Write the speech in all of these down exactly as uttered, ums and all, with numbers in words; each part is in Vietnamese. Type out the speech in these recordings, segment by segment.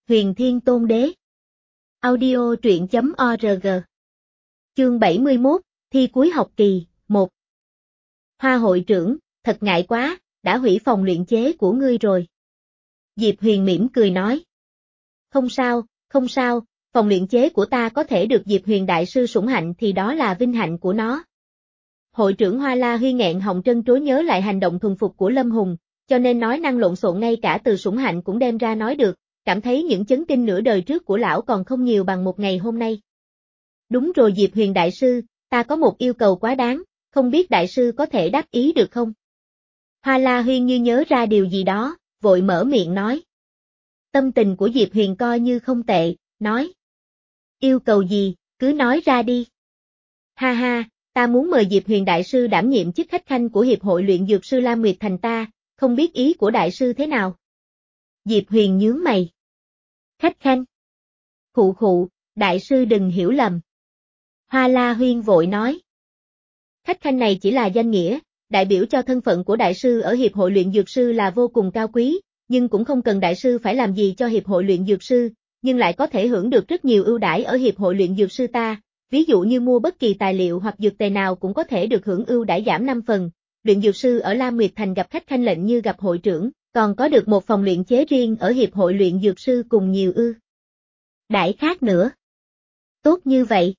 Huyền Thiên Tôn Đế. Audio truyện chấm org. Chương bảy mươi mốt, thi cuối học kỳ, một. Hoa hội trưởng, thật ngại quá, đã hủy phòng luyện chế của ngươi rồi. Diệp Huyền mỉm cười nói. Không sao, không sao, phòng luyện chế của ta có thể được Diệp Huyền đại sư sủng hạnh thì đó là vinh hạnh của nó. Hội trưởng Hoa La Huy nghẹn họng trân trối nhớ lại hành động thuần phục của Lâm Hùng, cho nên nói năng lộn xộn ngay cả từ sủng hạnh cũng đem ra nói được, cảm thấy những chấn kinh nửa đời trước của lão còn không nhiều bằng một ngày hôm nay. Đúng rồi Diệp Huyền đại sư, ta có một yêu cầu quá đáng, không biết đại sư có thể đáp ý được không? Hoa La Huy như nhớ ra điều gì đó, vội mở miệng nói. Tâm tình của Diệp Huyền coi như không tệ, nói. Yêu cầu gì, cứ nói ra đi. Ha ha, ta muốn mời Diệp Huyền đại sư đảm nhiệm chức khách khanh của Hiệp hội luyện dược sư Lam Nguyệt Thành ta, không biết ý của đại sư thế nào? Diệp Huyền nhướng mày. Khách khanh. Khụ khụ, đại sư đừng hiểu lầm. Hoa La Huyên vội nói. Khách khanh này chỉ là danh nghĩa, đại biểu cho thân phận của đại sư ở Hiệp hội luyện dược sư là vô cùng cao quý, nhưng cũng không cần đại sư phải làm gì cho Hiệp hội luyện dược sư, nhưng lại có thể hưởng được rất nhiều ưu đãi ở Hiệp hội luyện dược sư ta, ví dụ như mua bất kỳ tài liệu hoặc dược tề nào cũng có thể được hưởng ưu đãi giảm năm phần, luyện dược sư ở Lam Nguyệt Thành gặp khách khanh lệnh như gặp hội trưởng, còn có được một phòng luyện chế riêng ở Hiệp hội luyện dược sư cùng nhiều ưu đãi khác nữa. Tốt như vậy.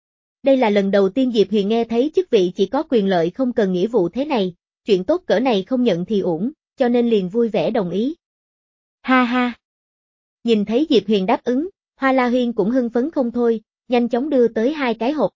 Đây là lần đầu tiên Diệp Huyền nghe thấy chức vị chỉ có quyền lợi không cần nghĩa vụ thế này, chuyện tốt cỡ này không nhận thì uổng, cho nên liền vui vẻ đồng ý. Ha ha. Nhìn thấy Diệp Huyền đáp ứng, Hoa La Huyên cũng hưng phấn không thôi, nhanh chóng đưa tới hai cái hộp.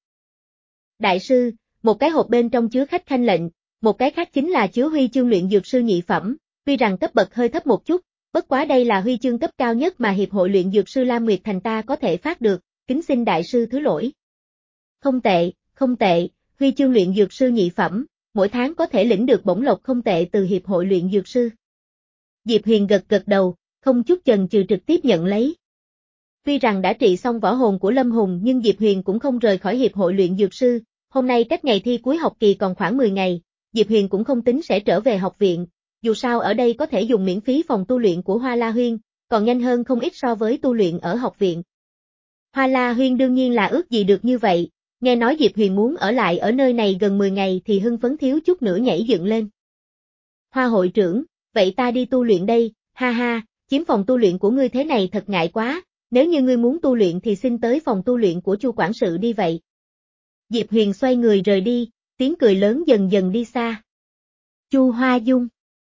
Đại sư, một cái hộp bên trong chứa khách khanh lệnh, một cái khác chính là chứa huy chương luyện dược sư nhị phẩm, tuy rằng cấp bậc hơi thấp một chút, bất quá đây là huy chương cấp cao nhất mà Hiệp hội luyện dược sư Lam Nguyệt Thành ta có thể phát được, kính xin đại sư thứ lỗi. Không tệ, không tệ, huy chương luyện dược sư nhị phẩm, mỗi tháng có thể lĩnh được bổng lộc không tệ từ Hiệp hội luyện dược sư. Diệp Huyền gật gật đầu, không chút chần chừ trực tiếp nhận lấy. Tuy rằng đã trị xong võ hồn của Lâm Hùng nhưng Diệp Huyền cũng không rời khỏi Hiệp hội luyện dược sư, hôm nay cách ngày thi cuối học kỳ còn khoảng mười ngày, Diệp Huyền cũng không tính sẽ trở về học viện, dù sao ở đây có thể dùng miễn phí phòng tu luyện của Hoa La Huyên, còn nhanh hơn không ít so với tu luyện ở học viện. Hoa La Huyên đương nhiên là ước gì được như vậy, nghe nói Diệp Huyền muốn ở lại ở nơi này gần mười ngày thì hưng phấn thiếu chút nữa nhảy dựng lên. Hoa hội trưởng, vậy ta đi tu luyện đây, ha ha, chiếm phòng tu luyện của ngươi thế này thật ngại quá, nếu như ngươi muốn tu luyện thì xin tới phòng tu luyện của Chu quản sự đi vậy. Diệp Huyền xoay người rời đi, tiếng cười lớn dần dần đi xa. Chu Hoa Dung.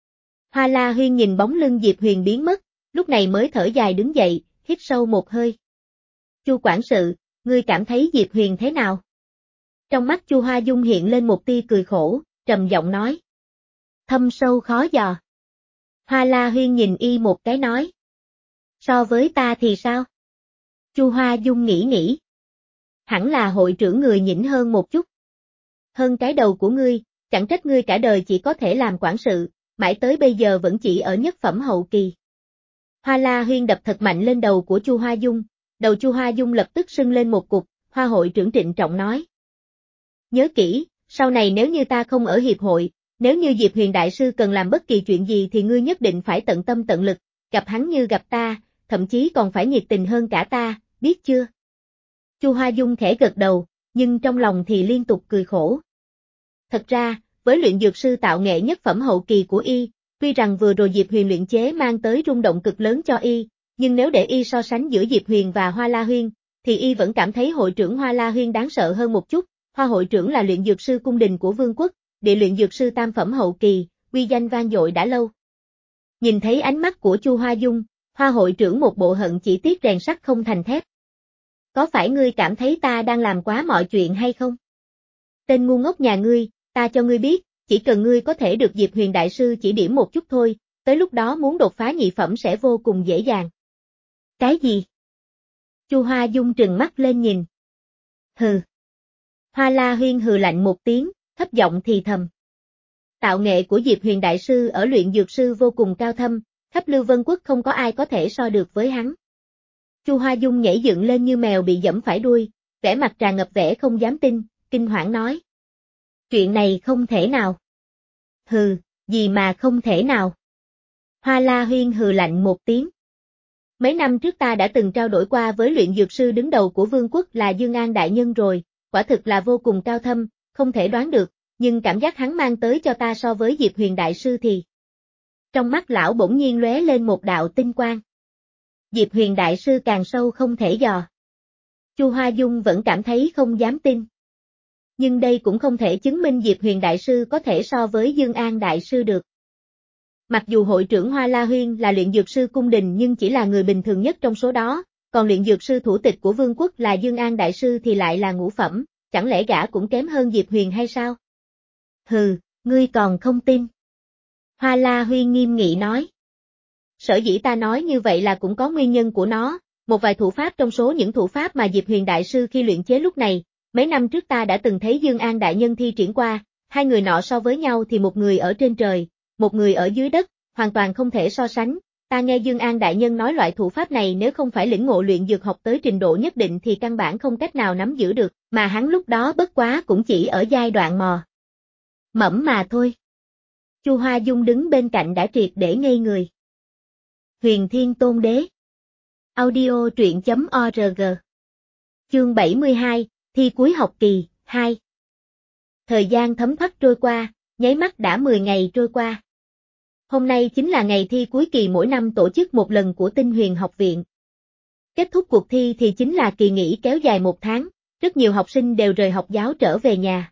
Hoa La Huyên nhìn bóng lưng Diệp Huyền biến mất, lúc này mới thở dài đứng dậy, hít sâu một hơi. Chu quản sự, ngươi cảm thấy Diệp Huyền thế nào? Trong mắt Chu Hoa Dung hiện lên một tia cười khổ, trầm giọng nói. Thâm sâu khó dò. Hoa La Huyên nhìn y một cái nói. So với ta thì sao? Chu Hoa Dung nghĩ nghĩ. Hẳn là hội trưởng người nhỉnh hơn một chút. Hơn cái đầu của ngươi, chẳng trách ngươi cả đời chỉ có thể làm quản sự, mãi tới bây giờ vẫn chỉ ở nhất phẩm hậu kỳ. Hoa La Huyên đập thật mạnh lên đầu của Chu Hoa Dung, đầu Chu Hoa Dung lập tức sưng lên một cục, Hoa hội trưởng trịnh trọng nói. Nhớ kỹ, sau này nếu như ta không ở hiệp hội, nếu như Diệp Huyền đại sư cần làm bất kỳ chuyện gì thì ngươi nhất định phải tận tâm tận lực, gặp hắn như gặp ta, thậm chí còn phải nhiệt tình hơn cả ta, biết chưa? Chu Hoa Dung khẽ gật đầu, nhưng trong lòng thì liên tục cười khổ. Thật ra, với luyện dược sư tạo nghệ nhất phẩm hậu kỳ của y, tuy rằng vừa rồi Diệp Huyền luyện chế mang tới rung động cực lớn cho y, nhưng nếu để y so sánh giữa Diệp Huyền và Hoa La Huyên, thì y vẫn cảm thấy hội trưởng Hoa La Huyên đáng sợ hơn một chút. Hoa hội trưởng là luyện dược sư cung đình của vương quốc, địa luyện dược sư tam phẩm hậu kỳ, uy danh vang dội đã lâu. Nhìn thấy ánh mắt của Chu Hoa Dung, Hoa hội trưởng một bộ hận chỉ tiếc rèn sắt không thành thép. Có phải ngươi cảm thấy ta đang làm quá mọi chuyện hay không? Tên ngu ngốc nhà ngươi, ta cho ngươi biết, chỉ cần ngươi có thể được Diệp Huyền đại sư chỉ điểm một chút thôi, tới lúc đó muốn đột phá nhị phẩm sẽ vô cùng dễ dàng. Cái gì? Chu Hoa Dung trừng mắt lên nhìn. Hừ. Hoa La Huyên hừ lạnh một tiếng, thấp giọng thì thầm. Tạo nghệ của Diệp Huyền đại sư ở luyện dược sư vô cùng cao thâm, khắp Lưu Vân Quốc không có ai có thể so được với hắn. Chu Hoa Dung nhảy dựng lên như mèo bị giẫm phải đuôi, vẻ mặt tràn ngập vẻ không dám tin, kinh hoảng nói. Chuyện này không thể nào. Hừ, gì mà không thể nào. Hoa La Huyên hừ lạnh một tiếng. Mấy năm trước ta đã từng trao đổi qua với luyện dược sư đứng đầu của vương quốc là Dương An Đại Nhân rồi, quả thực là vô cùng cao thâm, không thể đoán được, nhưng cảm giác hắn mang tới cho ta so với Diệp Huyền Đại Sư thì. Trong mắt lão bỗng nhiên lóe lên một đạo tinh quang. Diệp Huyền Đại Sư càng sâu không thể dò. Chu Hoa Dung vẫn cảm thấy không dám tin. Nhưng đây cũng không thể chứng minh Diệp Huyền Đại Sư có thể so với Dương An Đại Sư được. Mặc dù hội trưởng Hoa La Huyên là luyện dược sư cung đình nhưng chỉ là người bình thường nhất trong số đó, còn luyện dược sư thủ tịch của vương quốc là Dương An Đại Sư thì lại là ngũ phẩm, chẳng lẽ gã cũng kém hơn Diệp Huyền hay sao? Hừ, ngươi còn không tin. Hoa La Huyên nghiêm nghị nói. Sở dĩ ta nói như vậy là cũng có nguyên nhân của nó, một vài thủ pháp trong số những thủ pháp mà Diệp Huyền Đại Sư khi luyện chế lúc này, mấy năm trước ta đã từng thấy Dương An Đại Nhân thi triển qua, hai người nọ so với nhau thì một người ở trên trời, một người ở dưới đất, hoàn toàn không thể so sánh. Ta nghe Dương An Đại Nhân nói loại thủ pháp này nếu không phải lĩnh ngộ luyện dược học tới trình độ nhất định thì căn bản không cách nào nắm giữ được, mà hắn lúc đó bất quá cũng chỉ ở giai đoạn mò mẫm mà thôi. Chu Hoa Dung đứng bên cạnh đã triệt để ngây người. Huyền Thiên Tôn Đế. Audio truyện chấm org. Chương bảy mươi hai, thi cuối học kỳ, hai. Thời gian thấm thoát trôi qua, nháy mắt đã mười ngày trôi qua. Hôm nay chính là ngày thi cuối kỳ mỗi năm tổ chức một lần của Tinh Huyền Học Viện. Kết thúc cuộc thi thì chính là kỳ nghỉ kéo dài một tháng, rất nhiều học sinh đều rời học giáo trở về nhà.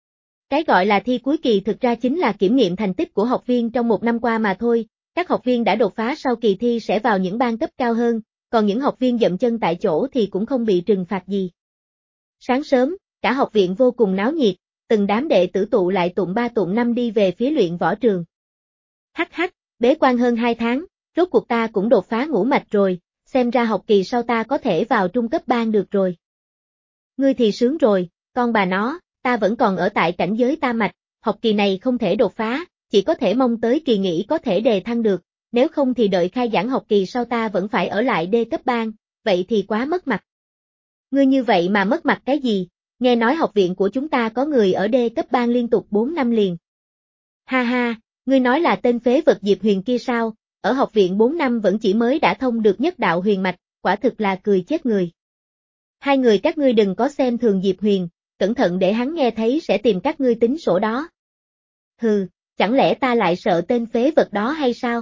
Cái gọi là thi cuối kỳ thực ra chính là kiểm nghiệm thành tích của học viên trong một năm qua mà thôi, các học viên đã đột phá sau kỳ thi sẽ vào những ban cấp cao hơn, còn những học viên dậm chân tại chỗ thì cũng không bị trừng phạt gì. Sáng sớm, cả học viện vô cùng náo nhiệt, từng đám đệ tử tụ lại tụng ba tụng năm đi về phía luyện võ trường. Hắc hắc, bế quan hơn hai tháng, rốt cuộc ta cũng đột phá ngũ mạch rồi, xem ra học kỳ sau ta có thể vào trung cấp ban được rồi. Ngươi thì sướng rồi, con bà nó, ta vẫn còn ở tại cảnh giới tam mạch, học kỳ này không thể đột phá, chỉ có thể mong tới kỳ nghỉ có thể đề thăng được, nếu không thì đợi khai giảng học kỳ sau ta vẫn phải ở lại D cấp ban, vậy thì quá mất mặt. Ngươi như vậy mà mất mặt cái gì, nghe nói học viện của chúng ta có người ở D cấp ban liên tục bốn năm liền. Ha ha, ngươi nói là tên phế vật Diệp Huyền kia sao, ở học viện bốn năm vẫn chỉ mới đã thông được nhất đạo huyền mạch, quả thực là cười chết người. Hai người các ngươi đừng có xem thường Diệp Huyền, cẩn thận để hắn nghe thấy sẽ tìm các ngươi tính sổ đó. Hừ, chẳng lẽ ta lại sợ tên phế vật đó hay sao?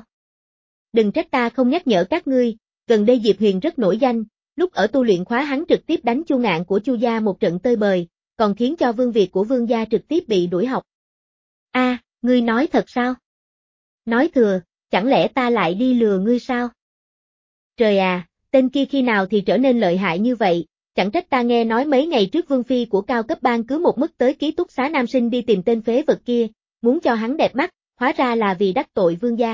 Đừng trách ta không nhắc nhở các ngươi, gần đây Diệp Huyền rất nổi danh, lúc ở tu luyện khóa hắn trực tiếp đánh Chu Ngạn của Chu gia một trận tơi bời, còn khiến cho Vương Việt của Vương gia trực tiếp bị đuổi học. A, à, ngươi nói thật sao? Nói thừa, chẳng lẽ ta lại đi lừa ngươi sao? Trời à, tên kia khi nào thì trở nên lợi hại như vậy, chẳng trách ta nghe nói mấy ngày trước Vương Phi của cao cấp ban cứ một mức tới ký túc xá nam sinh đi tìm tên phế vật kia, muốn cho hắn đẹp mắt, hóa ra là vì đắc tội Vương gia.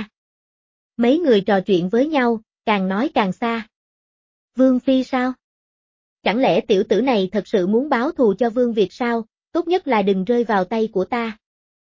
Mấy người trò chuyện với nhau, càng nói càng xa. Vương Phi sao? Chẳng lẽ tiểu tử này thật sự muốn báo thù cho Vương Việt sao, tốt nhất là đừng rơi vào tay của ta.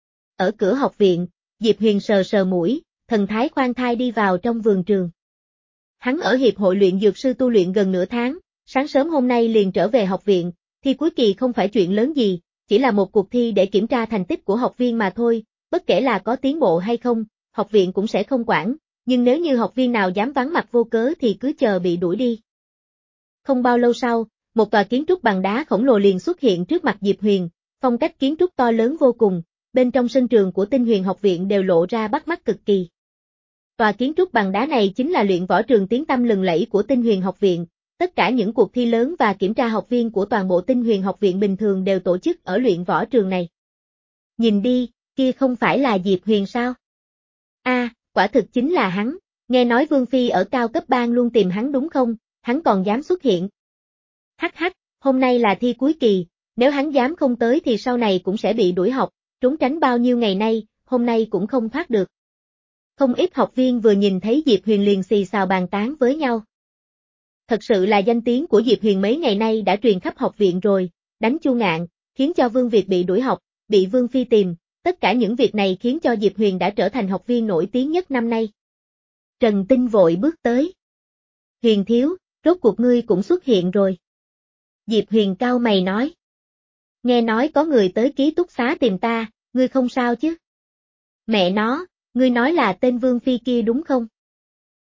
Ở cửa học viện, Diệp Huyền sờ sờ mũi, thần thái khoan thai đi vào trong vườn trường. Hắn ở hiệp hội luyện dược sư tu luyện gần nửa tháng, sáng sớm hôm nay liền trở về học viện, thi cuối kỳ không phải chuyện lớn gì, chỉ là một cuộc thi để kiểm tra thành tích của học viên mà thôi, bất kể là có tiến bộ hay không, học viện cũng sẽ không quản, nhưng nếu như học viên nào dám vắng mặt vô cớ thì cứ chờ bị đuổi đi. Không bao lâu sau, một tòa kiến trúc bằng đá khổng lồ liền xuất hiện trước mặt Diệp Huyền, phong cách kiến trúc to lớn vô cùng, bên trong sân trường của Tinh Huyền học viện đều lộ ra bắt mắt cực kỳ. Tòa kiến trúc bằng đá này chính là luyện võ trường tiếng tăm lừng lẫy của Tinh Huyền học viện, tất cả những cuộc thi lớn và kiểm tra học viên của toàn bộ Tinh Huyền học viện bình thường đều tổ chức ở luyện võ trường này. Nhìn đi, kia không phải là Diệp Huyền sao? A, à, quả thực chính là hắn, nghe nói Vương Phi ở cao cấp ban luôn tìm hắn đúng không, hắn còn dám xuất hiện. Hắc hắc, hôm nay là thi cuối kỳ, nếu hắn dám không tới thì sau này cũng sẽ bị đuổi học, trốn tránh bao nhiêu ngày nay, hôm nay cũng không thoát được. Không ít học viên vừa nhìn thấy Diệp Huyền liền xì xào bàn tán với nhau. Thật sự là danh tiếng của Diệp Huyền mấy ngày nay đã truyền khắp học viện rồi, đánh Chu Ngạn, khiến cho Vương Việt bị đuổi học, bị Vương Phi tìm, tất cả những việc này khiến cho Diệp Huyền đã trở thành học viên nổi tiếng nhất năm nay. Trần Tinh vội bước tới. Huyền thiếu, rốt cuộc ngươi cũng xuất hiện rồi. Diệp Huyền cau mày nói. Nghe nói có người tới ký túc xá tìm ta, ngươi không sao chứ? Mẹ nó, ngươi nói là tên Vương Phi kia đúng không?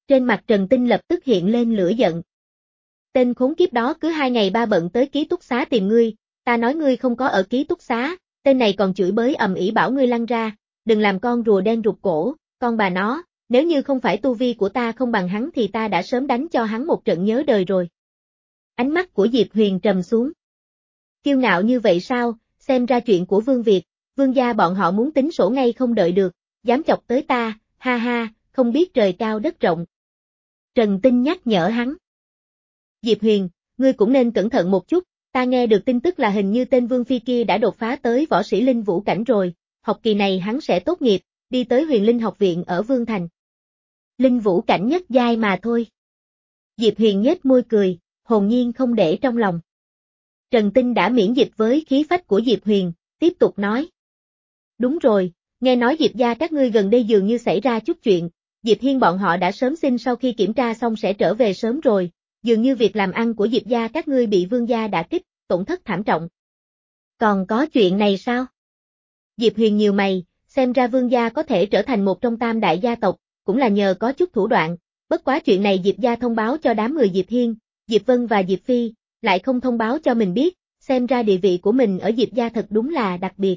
Trên mặt Trần Tinh lập tức hiện lên lửa giận. Tên khốn kiếp đó cứ hai ngày ba bận tới ký túc xá tìm ngươi, ta nói ngươi không có ở ký túc xá, tên này còn chửi bới ầm ĩ bảo ngươi lăn ra, đừng làm con rùa đen rụt cổ, con bà nó, nếu như không phải tu vi của ta không bằng hắn thì ta đã sớm đánh cho hắn một trận nhớ đời rồi. Ánh mắt của Diệp Huyền trầm xuống. Kiêu ngạo như vậy sao, xem ra chuyện của Vương Việt, Vương gia bọn họ muốn tính sổ ngay không đợi được, dám chọc tới ta, ha ha, không biết trời cao đất rộng. Trần Tinh nhắc nhở hắn. Diệp Huyền, ngươi cũng nên cẩn thận một chút, ta nghe được tin tức là hình như tên Vương Phi kia đã đột phá tới võ sĩ linh vũ cảnh rồi, học kỳ này hắn sẽ tốt nghiệp, đi tới Huyền Linh học viện ở Vương Thành. Linh vũ cảnh nhất giai mà thôi. Diệp Huyền nhếch môi cười, hồn nhiên không để trong lòng. Trần Tinh đã miễn dịch với khí phách của Diệp Huyền, tiếp tục nói. Đúng rồi, nghe nói Diệp gia các ngươi gần đây dường như xảy ra chút chuyện, Diệp Hiên bọn họ đã sớm xin sau khi kiểm tra xong sẽ trở về sớm rồi, dường như việc làm ăn của Diệp gia các ngươi bị Vương gia đả kích, tổn thất thảm trọng. Còn có chuyện này sao? Diệp Huyền nhiều mày, xem ra Vương gia có thể trở thành một trong tam đại gia tộc, cũng là nhờ có chút thủ đoạn, bất quá chuyện này Diệp gia thông báo cho đám người Diệp Hiên, Diệp Vân và Diệp Phi, lại không thông báo cho mình biết, xem ra địa vị của mình ở Diệp gia thật đúng là đặc biệt.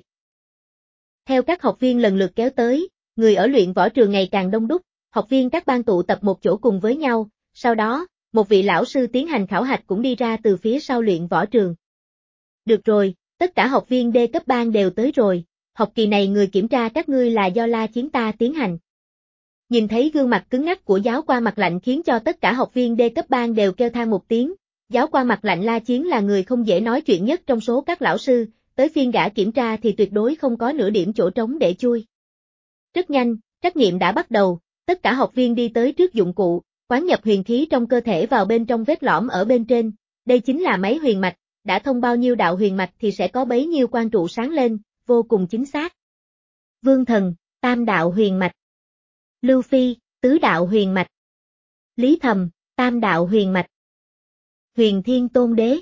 Theo các học viên lần lượt kéo tới, người ở luyện võ trường ngày càng đông đúc, học viên các ban tụ tập một chỗ cùng với nhau, sau đó, một vị lão sư tiến hành khảo hạch cũng đi ra từ phía sau luyện võ trường. Được rồi, tất cả học viên D cấp ban đều tới rồi, học kỳ này người kiểm tra các ngươi là do La Chiến ta tiến hành. Nhìn thấy gương mặt cứng ngắc của giáo quan mặt lạnh khiến cho tất cả học viên D cấp ban đều kêu than một tiếng, giáo quan mặt lạnh La Chiến là người không dễ nói chuyện nhất trong số các lão sư, tới phiên gã kiểm tra thì tuyệt đối không có nửa điểm chỗ trống để chui. Rất nhanh, trắc nghiệm đã bắt đầu, tất cả học viên đi tới trước dụng cụ, quán nhập huyền khí trong cơ thể vào bên trong vết lõm ở bên trên, đây chính là máy huyền mạch, đã thông bao nhiêu đạo huyền mạch thì sẽ có bấy nhiêu quan trụ sáng lên, vô cùng chính xác. Vương Thần, tam đạo huyền mạch. Lưu Phi, tứ đạo huyền mạch. Lý Thầm, tam đạo huyền mạch. Huyền Thiên Tôn Đế.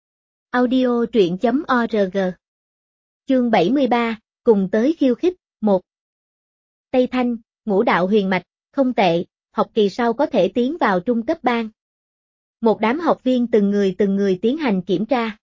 Audio truyện chấm org. Chương bảy mươi ba, cùng tới khiêu khích, một. Tây Thanh, ngũ đạo huyền mạch, không tệ, học kỳ sau có thể tiến vào trung cấp ban. Một đám học viên từng người từng người tiến hành kiểm tra.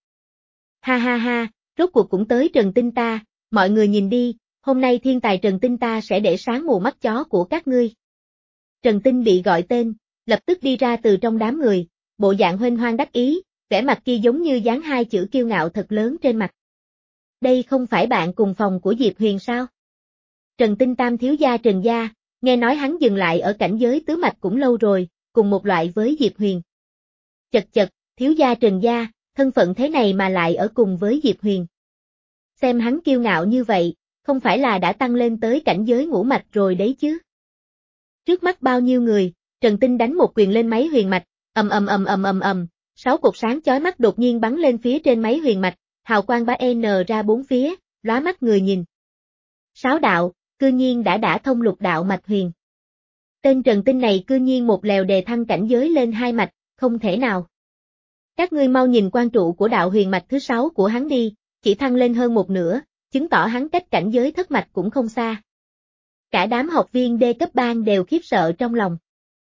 Ha ha ha, rốt cuộc cũng tới Trần Tinh ta, mọi người nhìn đi, hôm nay thiên tài Trần Tinh ta sẽ để sáng mù mắt chó của các ngươi. Trần Tinh bị gọi tên, lập tức đi ra từ trong đám người, bộ dạng huênh hoang đắc ý, vẻ mặt kia giống như dán hai chữ kiêu ngạo thật lớn trên mặt. Đây không phải bạn cùng phòng của Diệp Huyền sao? Trần Tinh tam thiếu gia Trần gia, nghe nói hắn dừng lại ở cảnh giới tứ mạch cũng lâu rồi, cùng một loại với Diệp Huyền. Chật chật, thiếu gia Trần gia, thân phận thế này mà lại ở cùng với Diệp Huyền. Xem hắn kiêu ngạo như vậy, không phải là đã tăng lên tới cảnh giới ngũ mạch rồi đấy chứ. Trước mắt bao nhiêu người, Trần Tinh đánh một quyền lên máy huyền mạch, ầm ầm ầm ầm ầm ầm, sáu cột sáng chói mắt đột nhiên bắn lên phía trên máy huyền mạch, hào quang bá n ra bốn phía, lóa mắt người nhìn. Sáu đạo, cư nhiên đã đả thông lục đạo mạch huyền. Tên Trần Tinh này cư nhiên một lèo đề thăng cảnh giới lên hai mạch, không thể nào. Các ngươi mau nhìn quan trụ của đạo huyền mạch thứ sáu của hắn đi, chỉ thăng lên hơn một nửa, chứng tỏ hắn cách cảnh giới thất mạch cũng không xa. Cả đám học viên D cấp ban đều khiếp sợ trong lòng.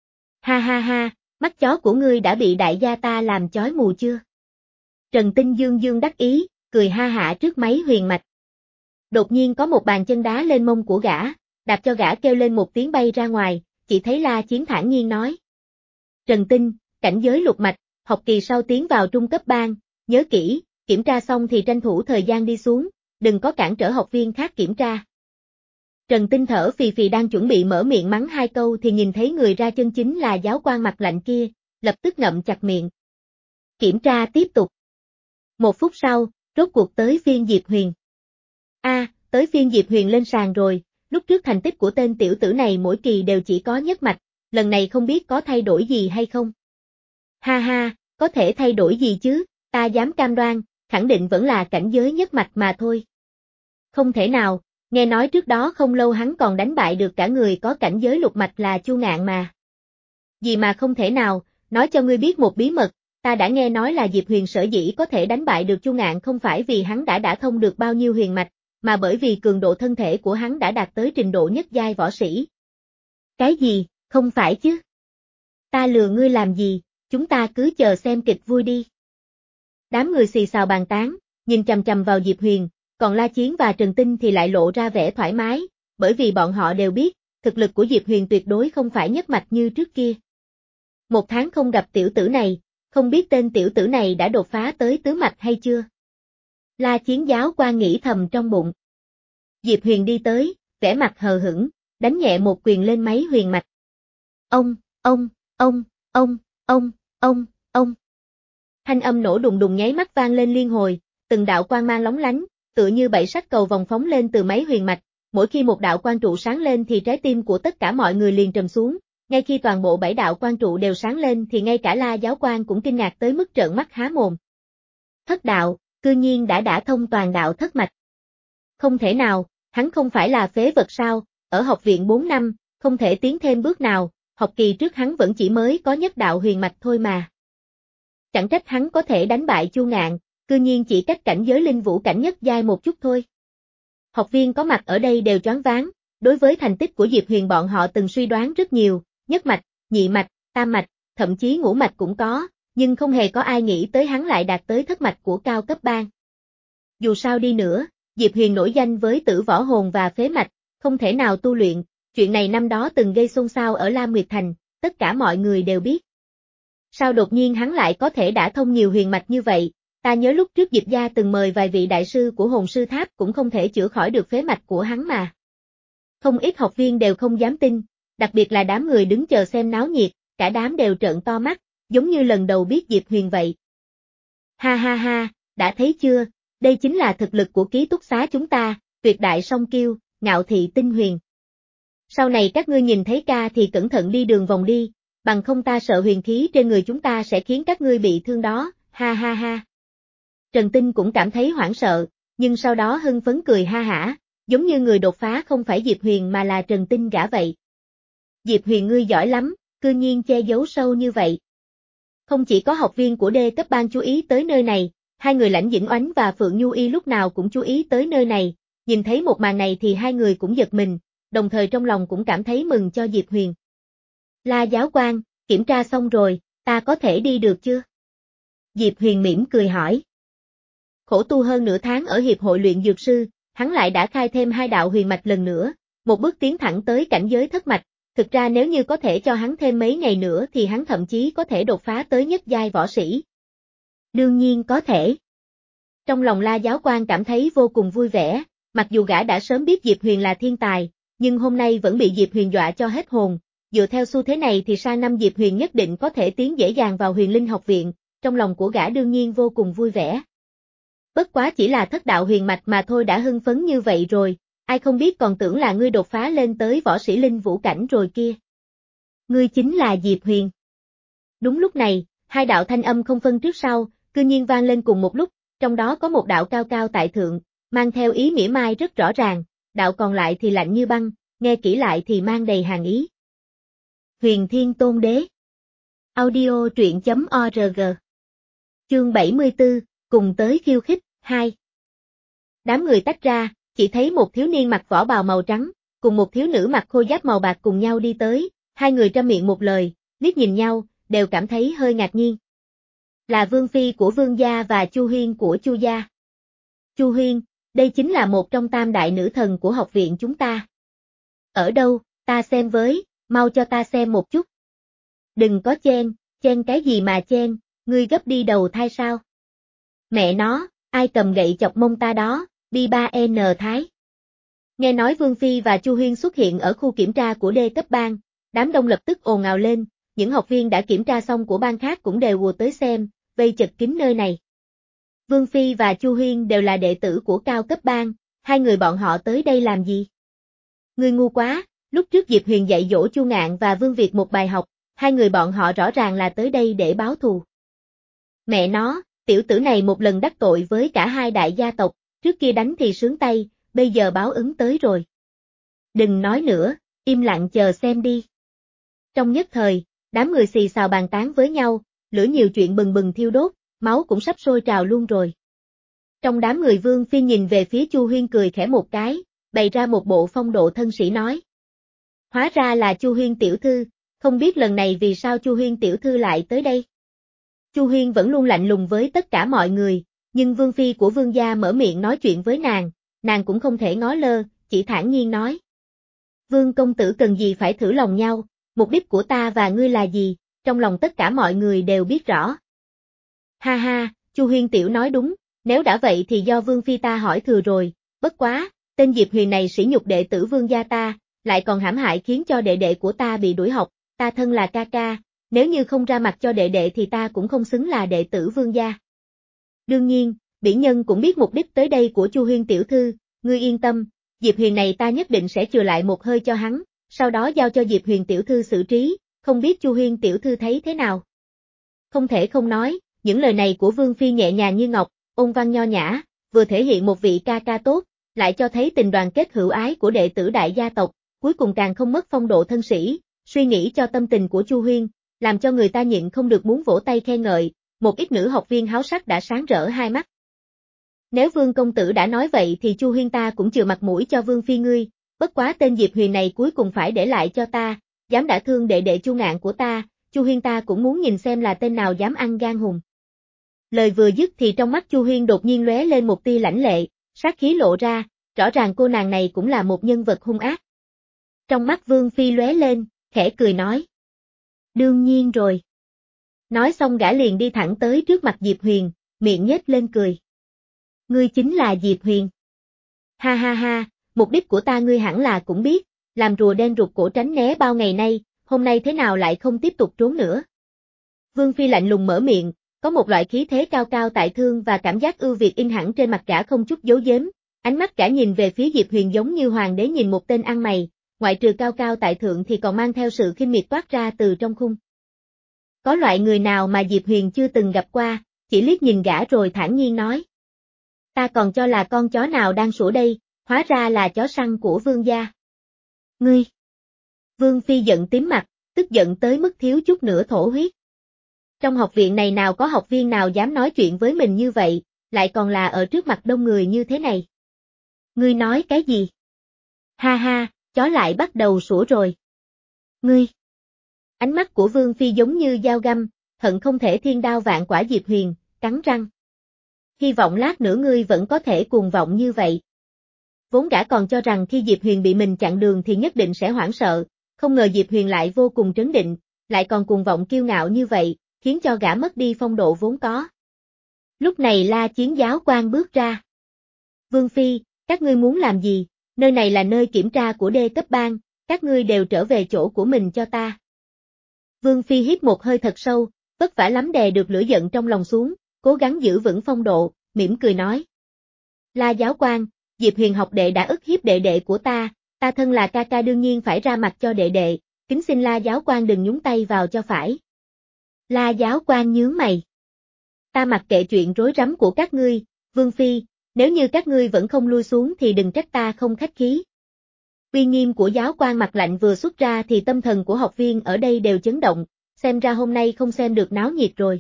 Ha ha ha, mắt chó của ngươi đã bị đại gia ta làm chói mù chưa? Trần Tinh dương dương đắc ý, cười ha hả trước máy huyền mạch. Đột nhiên có một bàn chân đá lên mông của gã, đạp cho gã kêu lên một tiếng bay ra ngoài, chỉ thấy La Chiến thản nhiên nói. Trần Tinh, cảnh giới lục mạch, học kỳ sau tiến vào trung cấp ban, nhớ kỹ, kiểm tra xong thì tranh thủ thời gian đi xuống, đừng có cản trở học viên khác kiểm tra. Trần Tinh thở phì phì đang chuẩn bị mở miệng mắng hai câu thì nhìn thấy người ra chân chính là giáo quan mặt lạnh kia, lập tức ngậm chặt miệng. Kiểm tra tiếp tục. Một phút sau, rốt cuộc tới phiên Diệp Huyền. A, à, tới phiên Diệp Huyền lên sàn rồi, lúc trước thành tích của tên tiểu tử này mỗi kỳ đều chỉ có nhất mạch, lần này không biết có thay đổi gì hay không. Ha ha, có thể thay đổi gì chứ, ta dám cam đoan, khẳng định vẫn là cảnh giới nhất mạch mà thôi. Không thể nào, nghe nói trước đó không lâu hắn còn đánh bại được cả người có cảnh giới lục mạch là Chu Ngạn mà. Gì mà không thể nào, nói cho ngươi biết một bí mật, ta đã nghe nói là Diệp Huyền sở dĩ có thể đánh bại được Chu Ngạn không phải vì hắn đã đả thông được bao nhiêu huyền mạch, mà bởi vì cường độ thân thể của hắn đã đạt tới trình độ nhất giai võ sĩ. Cái gì, không phải chứ? Ta lừa ngươi làm gì, chúng ta cứ chờ xem kịch vui đi. Đám người xì xào bàn tán, nhìn chằm chằm vào Diệp Huyền, còn La Chiến và Trần Tinh thì lại lộ ra vẻ thoải mái, bởi vì bọn họ đều biết, thực lực của Diệp Huyền tuyệt đối không phải nhất mạch như trước kia. Một tháng không gặp tiểu tử này, không biết tên tiểu tử này đã đột phá tới tứ mạch hay chưa? La Chiến giáo quan nghĩ thầm trong bụng. Diệp Huyền đi tới, vẻ mặt hờ hững, đánh nhẹ một quyền lên máy huyền mạch. Ông, ông, ông, ông, ông, ông, ông. Thanh âm nổ đùng đùng nháy mắt vang lên liên hồi, từng đạo quang mang lóng lánh, tựa như bảy sắc cầu vòng phóng lên từ máy huyền mạch, mỗi khi một đạo quang trụ sáng lên thì trái tim của tất cả mọi người liền trầm xuống, ngay khi toàn bộ bảy đạo quang trụ đều sáng lên thì ngay cả La giáo quan cũng kinh ngạc tới mức trợn mắt há mồm. Thất đạo, cư nhiên đã đả thông toàn đạo thất mạch. Không thể nào, hắn không phải là phế vật sao, ở học viện bốn năm, không thể tiến thêm bước nào, học kỳ trước hắn vẫn chỉ mới có nhất đạo huyền mạch thôi mà. Chẳng trách hắn có thể đánh bại Chu Ngạn, cư nhiên chỉ cách cảnh giới linh vũ cảnh nhất giai một chút thôi. Học viên có mặt ở đây đều choáng váng, đối với thành tích của Diệp Huyền bọn họ từng suy đoán rất nhiều, nhất mạch, nhị mạch, tam mạch, thậm chí ngũ mạch cũng có, nhưng không hề có ai nghĩ tới hắn lại đạt tới thất mạch của cao cấp bang. Dù sao đi nữa, Diệp Huyền nổi danh với tử võ hồn và phế mạch, không thể nào tu luyện, chuyện này năm đó từng gây xôn xao ở Lam Nguyệt Thành, tất cả mọi người đều biết. Sao đột nhiên hắn lại có thể đả thông nhiều huyền mạch như vậy, ta nhớ lúc trước Diệp gia từng mời vài vị đại sư của hồn sư tháp cũng không thể chữa khỏi được phế mạch của hắn mà. Không ít học viên đều không dám tin, đặc biệt là đám người đứng chờ xem náo nhiệt, cả đám đều trợn to mắt, giống như lần đầu biết Diệp Huyền vậy. Ha ha ha, đã thấy chưa, đây chính là thực lực của ký túc xá chúng ta, tuyệt đại song kiêu, ngạo thị tinh huyền. Sau này các ngươi nhìn thấy ca thì cẩn thận đi đường vòng đi, bằng không ta sợ huyền khí trên người chúng ta sẽ khiến các ngươi bị thương đó, ha ha ha. Trần Tinh cũng cảm thấy hoảng sợ, nhưng sau đó hưng phấn cười ha hả, giống như người đột phá không phải Diệp Huyền mà là Trần Tinh gã vậy. Diệp Huyền ngươi giỏi lắm, cư nhiên che giấu sâu như vậy. Không chỉ có học viên của D cấp bang chú ý tới nơi này, hai người Lãnh Dĩnh Oánh và Phượng Nhu Y lúc nào cũng chú ý tới nơi này, nhìn thấy một màn này thì hai người cũng giật mình, đồng thời trong lòng cũng cảm thấy mừng cho Diệp Huyền. La giáo quan, kiểm tra xong rồi, ta có thể đi được chưa? Diệp Huyền mỉm cười hỏi. Khổ tu hơn nửa tháng ở Hiệp hội luyện dược sư, hắn lại đã khai thêm hai đạo huyền mạch lần nữa, một bước tiến thẳng tới cảnh giới thất mạch, thực ra nếu như có thể cho hắn thêm mấy ngày nữa thì hắn thậm chí có thể đột phá tới nhất giai võ sĩ. Đương nhiên có thể. Trong lòng La giáo quan cảm thấy vô cùng vui vẻ, mặc dù gã đã sớm biết Diệp Huyền là thiên tài, nhưng hôm nay vẫn bị Diệp Huyền dọa cho hết hồn, dựa theo xu thế này thì sang năm Diệp Huyền nhất định có thể tiến dễ dàng vào Huyền Linh học viện, trong lòng của gã đương nhiên vô cùng vui vẻ. Bất quá chỉ là thất đạo huyền mạch mà thôi đã hưng phấn như vậy rồi, ai không biết còn tưởng là ngươi đột phá lên tới võ sĩ linh vũ cảnh rồi kia. Ngươi chính là Diệp Huyền. Đúng lúc này, hai đạo thanh âm không phân trước sau, cư nhiên vang lên cùng một lúc, trong đó có một đạo cao cao tại thượng, mang theo ý mỉa mai rất rõ ràng, đạo còn lại thì lạnh như băng, nghe kỹ lại thì mang đầy hàn ý. Huyền Thiên Tôn Đế. Audio truyện chấm org. Chương bảy mươi tư, cùng tới khiêu khích, hai. Đám người tách ra, chỉ thấy một thiếu niên mặc võ bào màu trắng, cùng một thiếu nữ mặc khôi giáp màu bạc cùng nhau đi tới, hai người trăm miệng một lời, liếc nhìn nhau, đều cảm thấy hơi ngạc nhiên. Là Vương Phi của Vương gia và Chu Huyên của Chu gia. Chu Huyên, đây chính là một trong tam đại nữ thần của học viện chúng ta. Ở đâu, ta xem với, mau cho ta xem một chút. Đừng có chen, chen cái gì mà chen, ngươi gấp đi đầu thai sao? Mẹ nó, ai cầm gậy chọc mông ta đó, đi ba N Thái. Nghe nói Vương Phi và Chu Huyên xuất hiện ở khu kiểm tra của D cấp bang, đám đông lập tức ồn ào lên, những học viên đã kiểm tra xong của bang khác cũng đều ùa tới xem, vây chật kín nơi này. Vương Phi và Chu Huyên đều là đệ tử của cao cấp bang, hai người bọn họ tới đây làm gì? Ngươi ngu quá, lúc trước Diệp Huyền dạy dỗ Chu Ngạn và Vương Việt một bài học, hai người bọn họ rõ ràng là tới đây để báo thù. Mẹ nó, tiểu tử này một lần đắc tội với cả hai đại gia tộc, trước kia đánh thì sướng tay, bây giờ báo ứng tới rồi. Đừng nói nữa, im lặng chờ xem đi. Trong nhất thời, đám người xì xào bàn tán với nhau, lửa nhiều chuyện bừng bừng thiêu đốt, máu cũng sắp sôi trào luôn rồi. Trong đám người Vương Phi nhìn về phía Chu Huyên cười khẽ một cái, bày ra một bộ phong độ thân sĩ nói. Hóa ra là Chu Huyên tiểu thư, không biết lần này vì sao Chu Huyên tiểu thư lại tới đây. Chu Huyên vẫn luôn lạnh lùng với tất cả mọi người, nhưng vương phi của vương gia mở miệng nói chuyện với nàng, nàng cũng không thể ngó lơ, chỉ thản nhiên nói. Vương công tử cần gì phải thử lòng nhau, mục đích của ta và ngươi là gì, trong lòng tất cả mọi người đều biết rõ. Ha ha, Chu Huyên tiểu nói đúng, nếu đã vậy thì do vương phi ta hỏi thừa rồi, bất quá, tên Diệp Huyền này sỉ nhục đệ tử vương gia ta, lại còn hãm hại khiến cho đệ đệ của ta bị đuổi học, ta thân là ca ca, nếu như không ra mặt cho đệ đệ thì ta cũng không xứng là đệ tử vương gia. Đương nhiên, Biển Nhân cũng biết mục đích tới đây của Chu Huyên tiểu thư, ngươi yên tâm, Diệp Huyền này ta nhất định sẽ chừa lại một hơi cho hắn, sau đó giao cho Diệp Huyền tiểu thư xử trí, không biết Chu Huyên tiểu thư thấy thế nào. Không thể không nói, những lời này của Vương Phi nhẹ nhàng như ngọc, ôn văn nho nhã, vừa thể hiện một vị ca ca tốt, lại cho thấy tình đoàn kết hữu ái của đệ tử đại gia tộc, cuối cùng càng không mất phong độ thân sĩ, suy nghĩ cho tâm tình của Chu Huyên, làm cho người ta nhịn không được muốn vỗ tay khen ngợi, một ít nữ học viên háo sắc đã sáng rỡ hai mắt. Nếu Vương công tử đã nói vậy thì Chu Huyên ta cũng chừa mặt mũi cho Vương Phi ngươi, bất quá tên Diệp Huyền này cuối cùng phải để lại cho ta, dám đã thương đệ đệ Chu Ngạn của ta, Chu Huyên ta cũng muốn nhìn xem là tên nào dám ăn gan hùm. Lời vừa dứt thì trong mắt Chu Huyên đột nhiên lóe lên một tia lãnh lệ, sát khí lộ ra, rõ ràng cô nàng này cũng là một nhân vật hung ác. Trong mắt Vương Phi lóe lên, khẽ cười nói. Đương nhiên rồi. Nói xong gã liền đi thẳng tới trước mặt Diệp Huyền, miệng nhếch lên cười. Ngươi chính là Diệp Huyền. Ha ha ha, mục đích của ta ngươi hẳn là cũng biết, làm rùa đen rụt cổ tránh né bao ngày nay, hôm nay thế nào lại không tiếp tục trốn nữa. Vương Phi lạnh lùng mở miệng, có một loại khí thế cao cao tại thương và cảm giác ưu việt in hẳn trên mặt gã không chút giấu giếm, ánh mắt gã nhìn về phía Diệp Huyền giống như hoàng đế nhìn một tên ăn mày, ngoại trừ cao cao tại thượng thì còn mang theo sự khinh miệt toát ra từ trong khung. Có loại người nào mà Diệp Huyền chưa từng gặp qua, chỉ liếc nhìn gã rồi thản nhiên nói. Ta còn cho là con chó nào đang sủa đây, hóa ra là chó săn của vương gia. Ngươi! Vương Phi giận tím mặt, tức giận tới mức thiếu chút nữa thổ huyết. Trong học viện này nào có học viên nào dám nói chuyện với mình như vậy, lại còn là ở trước mặt đông người như thế này. Ngươi nói cái gì? Ha ha, chó lại bắt đầu sủa rồi. Ngươi! Ánh mắt của Vương Phi giống như dao găm, hận không thể thiên đao vạn quả Diệp Huyền, cắn răng. Hy vọng lát nữa ngươi vẫn có thể cuồng vọng như vậy. Vốn gã còn cho rằng khi Diệp Huyền bị mình chặn đường thì nhất định sẽ hoảng sợ, không ngờ Diệp Huyền lại vô cùng trấn định, lại còn cuồng vọng kiêu ngạo như vậy, khiến cho gã mất đi phong độ vốn có. Lúc này La Chiến giáo quan bước ra. Vương Phi, các ngươi muốn làm gì? Nơi này là nơi kiểm tra của đê cấp bang, các ngươi đều trở về chỗ của mình cho ta. Vương Phi hít một hơi thật sâu, vất vả lắm đè được lửa giận trong lòng xuống, cố gắng giữ vững phong độ, mỉm cười nói. La giáo quan, Diệp Huyền học đệ đã ức hiếp đệ đệ của ta, ta thân là ca ca đương nhiên phải ra mặt cho đệ đệ, kính xin La giáo quan đừng nhúng tay vào cho phải. La giáo quan nhướng mày. Ta mặc kệ chuyện rối rắm của các ngươi, Vương Phi, nếu như các ngươi vẫn không lui xuống thì đừng trách ta không khách khí. Uy nghiêm của giáo quan mặt lạnh vừa xuất ra thì tâm thần của học viên ở đây đều chấn động, xem ra hôm nay không xem được náo nhiệt rồi.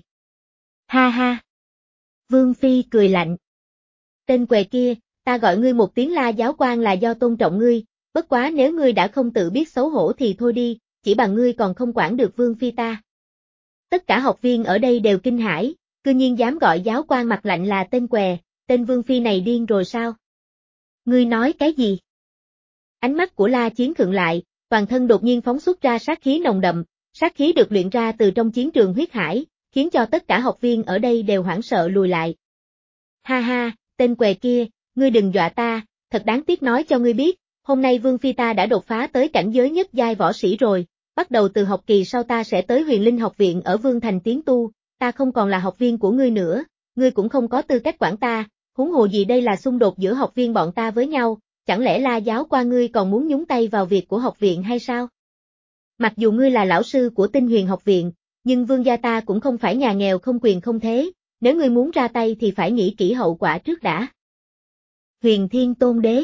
Ha ha. Vương Phi cười lạnh. Tên què kia, ta gọi ngươi một tiếng La giáo quan là do tôn trọng ngươi, bất quá nếu ngươi đã không tự biết xấu hổ thì thôi đi, chỉ bằng ngươi còn không quản được Vương Phi ta. Tất cả học viên ở đây đều kinh hãi, cư nhiên dám gọi giáo quan mặt lạnh là tên què, tên Vương Phi này điên rồi sao? Ngươi nói cái gì? Ánh mắt của La Chiến khựng lại, toàn thân đột nhiên phóng xuất ra sát khí nồng đậm, sát khí được luyện ra từ trong chiến trường huyết hải, khiến cho tất cả học viên ở đây đều hoảng sợ lùi lại. Ha ha, tên què kia, ngươi đừng dọa ta, thật đáng tiếc nói cho ngươi biết, hôm nay Vương Phi ta đã đột phá tới cảnh giới nhất giai võ sĩ rồi, bắt đầu từ học kỳ sau ta sẽ tới Huyền Linh học viện ở Vương Thành tiến tu, ta không còn là học viên của ngươi nữa, ngươi cũng không có tư cách quản ta, huống hồ gì đây là xung đột giữa học viên bọn ta với nhau, chẳng lẽ La giáo quan ngươi còn muốn nhúng tay vào việc của học viện hay sao? Mặc dù ngươi là lão sư của Tinh Huyền học viện, nhưng vương gia ta cũng không phải nhà nghèo không quyền không thế, nếu ngươi muốn ra tay thì phải nghĩ kỹ hậu quả trước đã. Huyền Thiên Tôn Đế.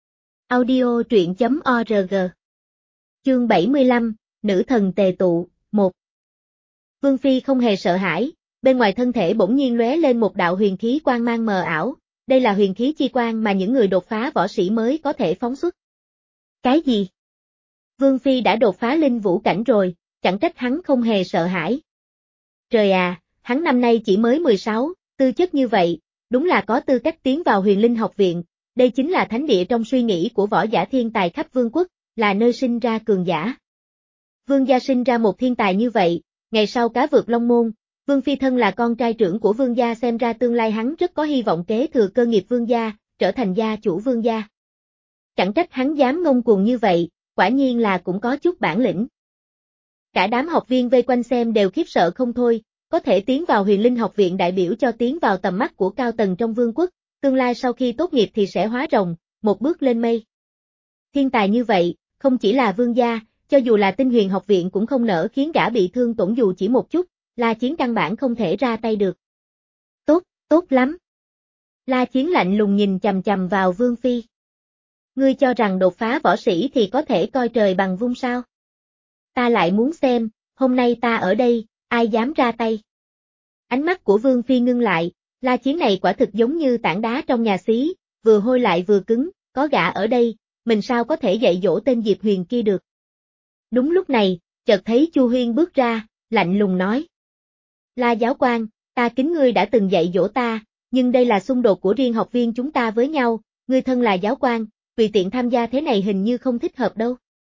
Audio truyện chấm org. Chương bảy mươi lăm, Nữ thần tề tụ, một. Vương Phi không hề sợ hãi, bên ngoài thân thể bỗng nhiên lóe lên một đạo huyền khí quang mang mờ ảo, đây là huyền khí chi quang mà những người đột phá võ sĩ mới có thể phóng xuất. Cái gì? Vương Phi đã đột phá linh vũ cảnh rồi, chẳng trách hắn không hề sợ hãi. Trời à, hắn năm nay chỉ mới mười sáu, tư chất như vậy, đúng là có tư cách tiến vào Huyền Linh học viện, đây chính là thánh địa trong suy nghĩ của võ giả thiên tài khắp vương quốc, là nơi sinh ra cường giả. Vương gia sinh ra một thiên tài như vậy, ngày sau cá vượt long môn, Vương Phi thân là con trai trưởng của vương gia xem ra tương lai hắn rất có hy vọng kế thừa cơ nghiệp vương gia, trở thành gia chủ vương gia. Chẳng trách hắn dám ngông cuồng như vậy, quả nhiên là cũng có chút bản lĩnh. Cả đám học viên vây quanh xem đều khiếp sợ không thôi, có thể tiến vào Huyền Linh học viện đại biểu cho tiến vào tầm mắt của cao tầng trong vương quốc, tương lai sau khi tốt nghiệp thì sẽ hóa rồng, một bước lên mây. Thiên tài như vậy, không chỉ là vương gia, cho dù là Tinh Huyền học viện cũng không nỡ khiến gã bị thương tổn dù chỉ một chút, La Chiến căn bản không thể ra tay được. Tốt, tốt lắm. La Chiến lạnh lùng nhìn chằm chằm vào Vương Phi. Ngươi cho rằng đột phá võ sĩ thì có thể coi trời bằng vung sao? Ta lại muốn xem, hôm nay ta ở đây, ai dám ra tay? Ánh mắt của Vương Phi ngưng lại, La Chiến này quả thực giống như tảng đá trong nhà xí, vừa hôi lại vừa cứng, có gã ở đây, mình sao có thể dạy dỗ tên Diệp Huyền kia được. Đúng lúc này, chợt thấy Chu Huyên bước ra, lạnh lùng nói. La giáo quan, ta kính ngươi đã từng dạy dỗ ta, nhưng đây là xung đột của riêng học viên chúng ta với nhau, ngươi thân là giáo quan, tùy tiện tham gia thế này hình như không thích hợp đâu.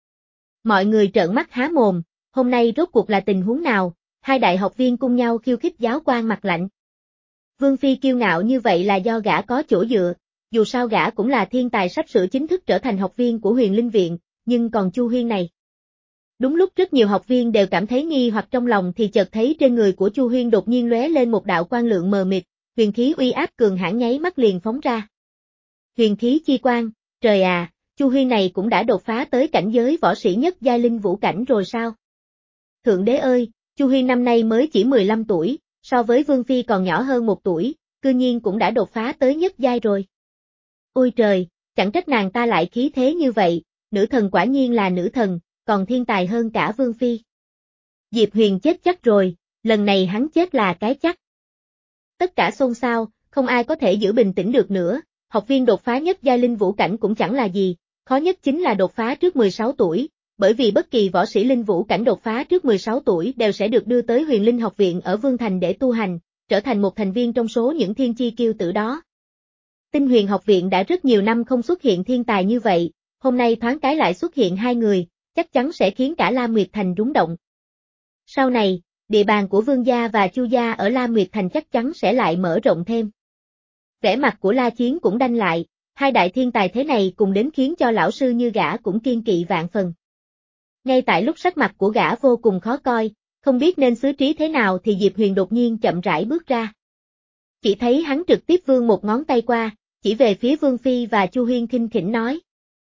Mọi người trợn mắt há mồm, hôm nay rốt cuộc là tình huống nào, hai đại học viên cùng nhau khiêu khích giáo quan mặt lạnh. Vương Phi kiêu ngạo như vậy là do gã có chỗ dựa, dù sao gã cũng là thiên tài sắp sửa chính thức trở thành học viên của Huyền Linh viện, nhưng còn Chu Huyên này. Đúng lúc rất nhiều học viên đều cảm thấy nghi hoặc trong lòng thì chợt thấy trên người của Chu Huyên đột nhiên lóe lên một đạo quang lượng mờ mịt, huyền khí uy áp cường hãn nháy mắt liền phóng ra. Huyền khí chi quang, trời à, Chu Huyên này cũng đã đột phá tới cảnh giới võ sĩ nhất giai linh vũ cảnh rồi sao? Thượng đế ơi, Chu Huyên năm nay mới chỉ mười lăm tuổi, so với Vương Phi còn nhỏ hơn một tuổi, cư nhiên cũng đã đột phá tới nhất giai rồi. Ôi trời, chẳng trách nàng ta lại khí thế như vậy, nữ thần quả nhiên là nữ thần, còn thiên tài hơn cả Vương Phi. Diệp Huyền chết chắc rồi, lần này hắn chết là cái chắc. Tất cả xôn xao, không ai có thể giữ bình tĩnh được nữa, học viên đột phá nhất giai linh vũ cảnh cũng chẳng là gì, khó nhất chính là đột phá trước mười sáu tuổi, bởi vì bất kỳ võ sĩ linh vũ cảnh đột phá trước mười sáu tuổi đều sẽ được đưa tới Huyền Linh học viện ở Vương Thành để tu hành, trở thành một thành viên trong số những thiên chi kiêu tử đó. Tinh Huyền học viện đã rất nhiều năm không xuất hiện thiên tài như vậy, hôm nay thoáng cái lại xuất hiện hai người, chắc chắn sẽ khiến cả Lam Nguyệt Thành rúng động. Sau này, địa bàn của Vương gia và Chu gia ở Lam Nguyệt Thành chắc chắn sẽ lại mở rộng thêm. Vẻ mặt của La Chiến cũng đanh lại, hai đại thiên tài thế này cùng đến khiến cho lão sư như gã cũng kiên kỵ vạn phần. Ngay tại lúc sắc mặt của gã vô cùng khó coi, không biết nên xử trí thế nào thì Diệp Huyền đột nhiên chậm rãi bước ra. Chỉ thấy hắn trực tiếp vươn một ngón tay qua, chỉ về phía Vương Phi và Chu Huyên khinh khỉnh nói.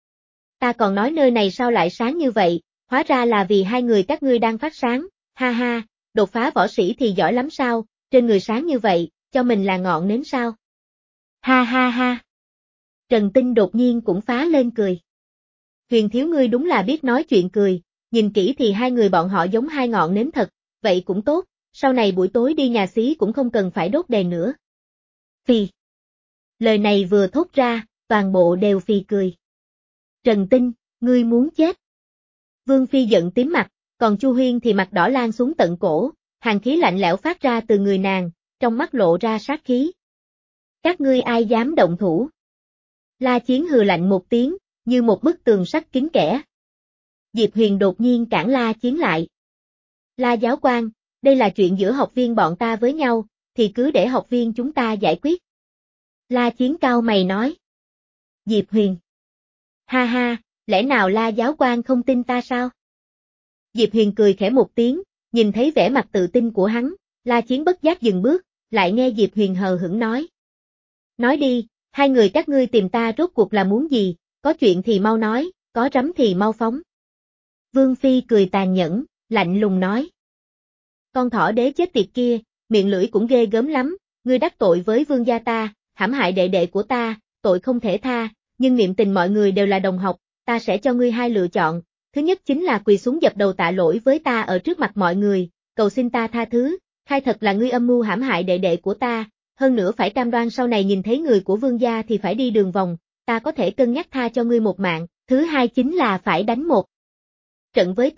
Ta còn nói nơi này sao lại sáng như vậy, hóa ra là vì hai người các ngươi đang phát sáng, ha ha, đột phá võ sĩ thì giỏi lắm sao, trên người sáng như vậy, cho mình là ngọn nến sao. Ha ha ha. Trần Tinh đột nhiên cũng phá lên cười. Huyền thiếu ngươi đúng là biết nói chuyện cười, nhìn kỹ thì hai người bọn họ giống hai ngọn nến thật, vậy cũng tốt, sau này buổi tối đi nhà xí cũng không cần phải đốt đèn nữa. Phì. Lời này vừa thốt ra, toàn bộ đều phì cười. Trần Tinh, ngươi muốn chết. Vương Phi giận tím mặt, còn Chu Huyên thì mặt đỏ lan xuống tận cổ, hàn khí lạnh lẽo phát ra từ người nàng, trong mắt lộ ra sát khí. Các ngươi ai dám động thủ? La Chiến hừ lạnh một tiếng, như một bức tường sắt kín kẽ. Diệp Huyền đột nhiên cản La Chiến lại. La giáo quan, đây là chuyện giữa học viên bọn ta với nhau, thì cứ để học viên chúng ta giải quyết. La Chiến cao mày nói. Diệp Huyền. Ha ha, lẽ nào La giáo quan không tin ta sao? Diệp Huyền cười khẽ một tiếng, nhìn thấy vẻ mặt tự tin của hắn, La Chiến bất giác dừng bước, lại nghe Diệp Huyền hờ hững nói. Nói đi, hai người các ngươi tìm ta rốt cuộc là muốn gì, có chuyện thì mau nói, có rắm thì mau phóng. Vương Phi cười tàn nhẫn, lạnh lùng nói. Con thỏ đế chết tiệt kia, miệng lưỡi cũng ghê gớm lắm, ngươi đắc tội với vương gia ta, hãm hại đệ đệ của ta, tội không thể tha, nhưng niệm tình mọi người đều là đồng học, ta sẽ cho ngươi hai lựa chọn, thứ nhất chính là quỳ xuống dập đầu tạ lỗi với ta ở trước mặt mọi người, cầu xin ta tha thứ, khai thật là ngươi âm mưu hãm hại đệ đệ của ta, hơn nữa phải cam đoan sau này nhìn thấy người của vương gia thì phải đi đường vòng, ta có thể cân nhắc tha cho ngươi một mạng, thứ hai chính là phải đánh một trận với ta,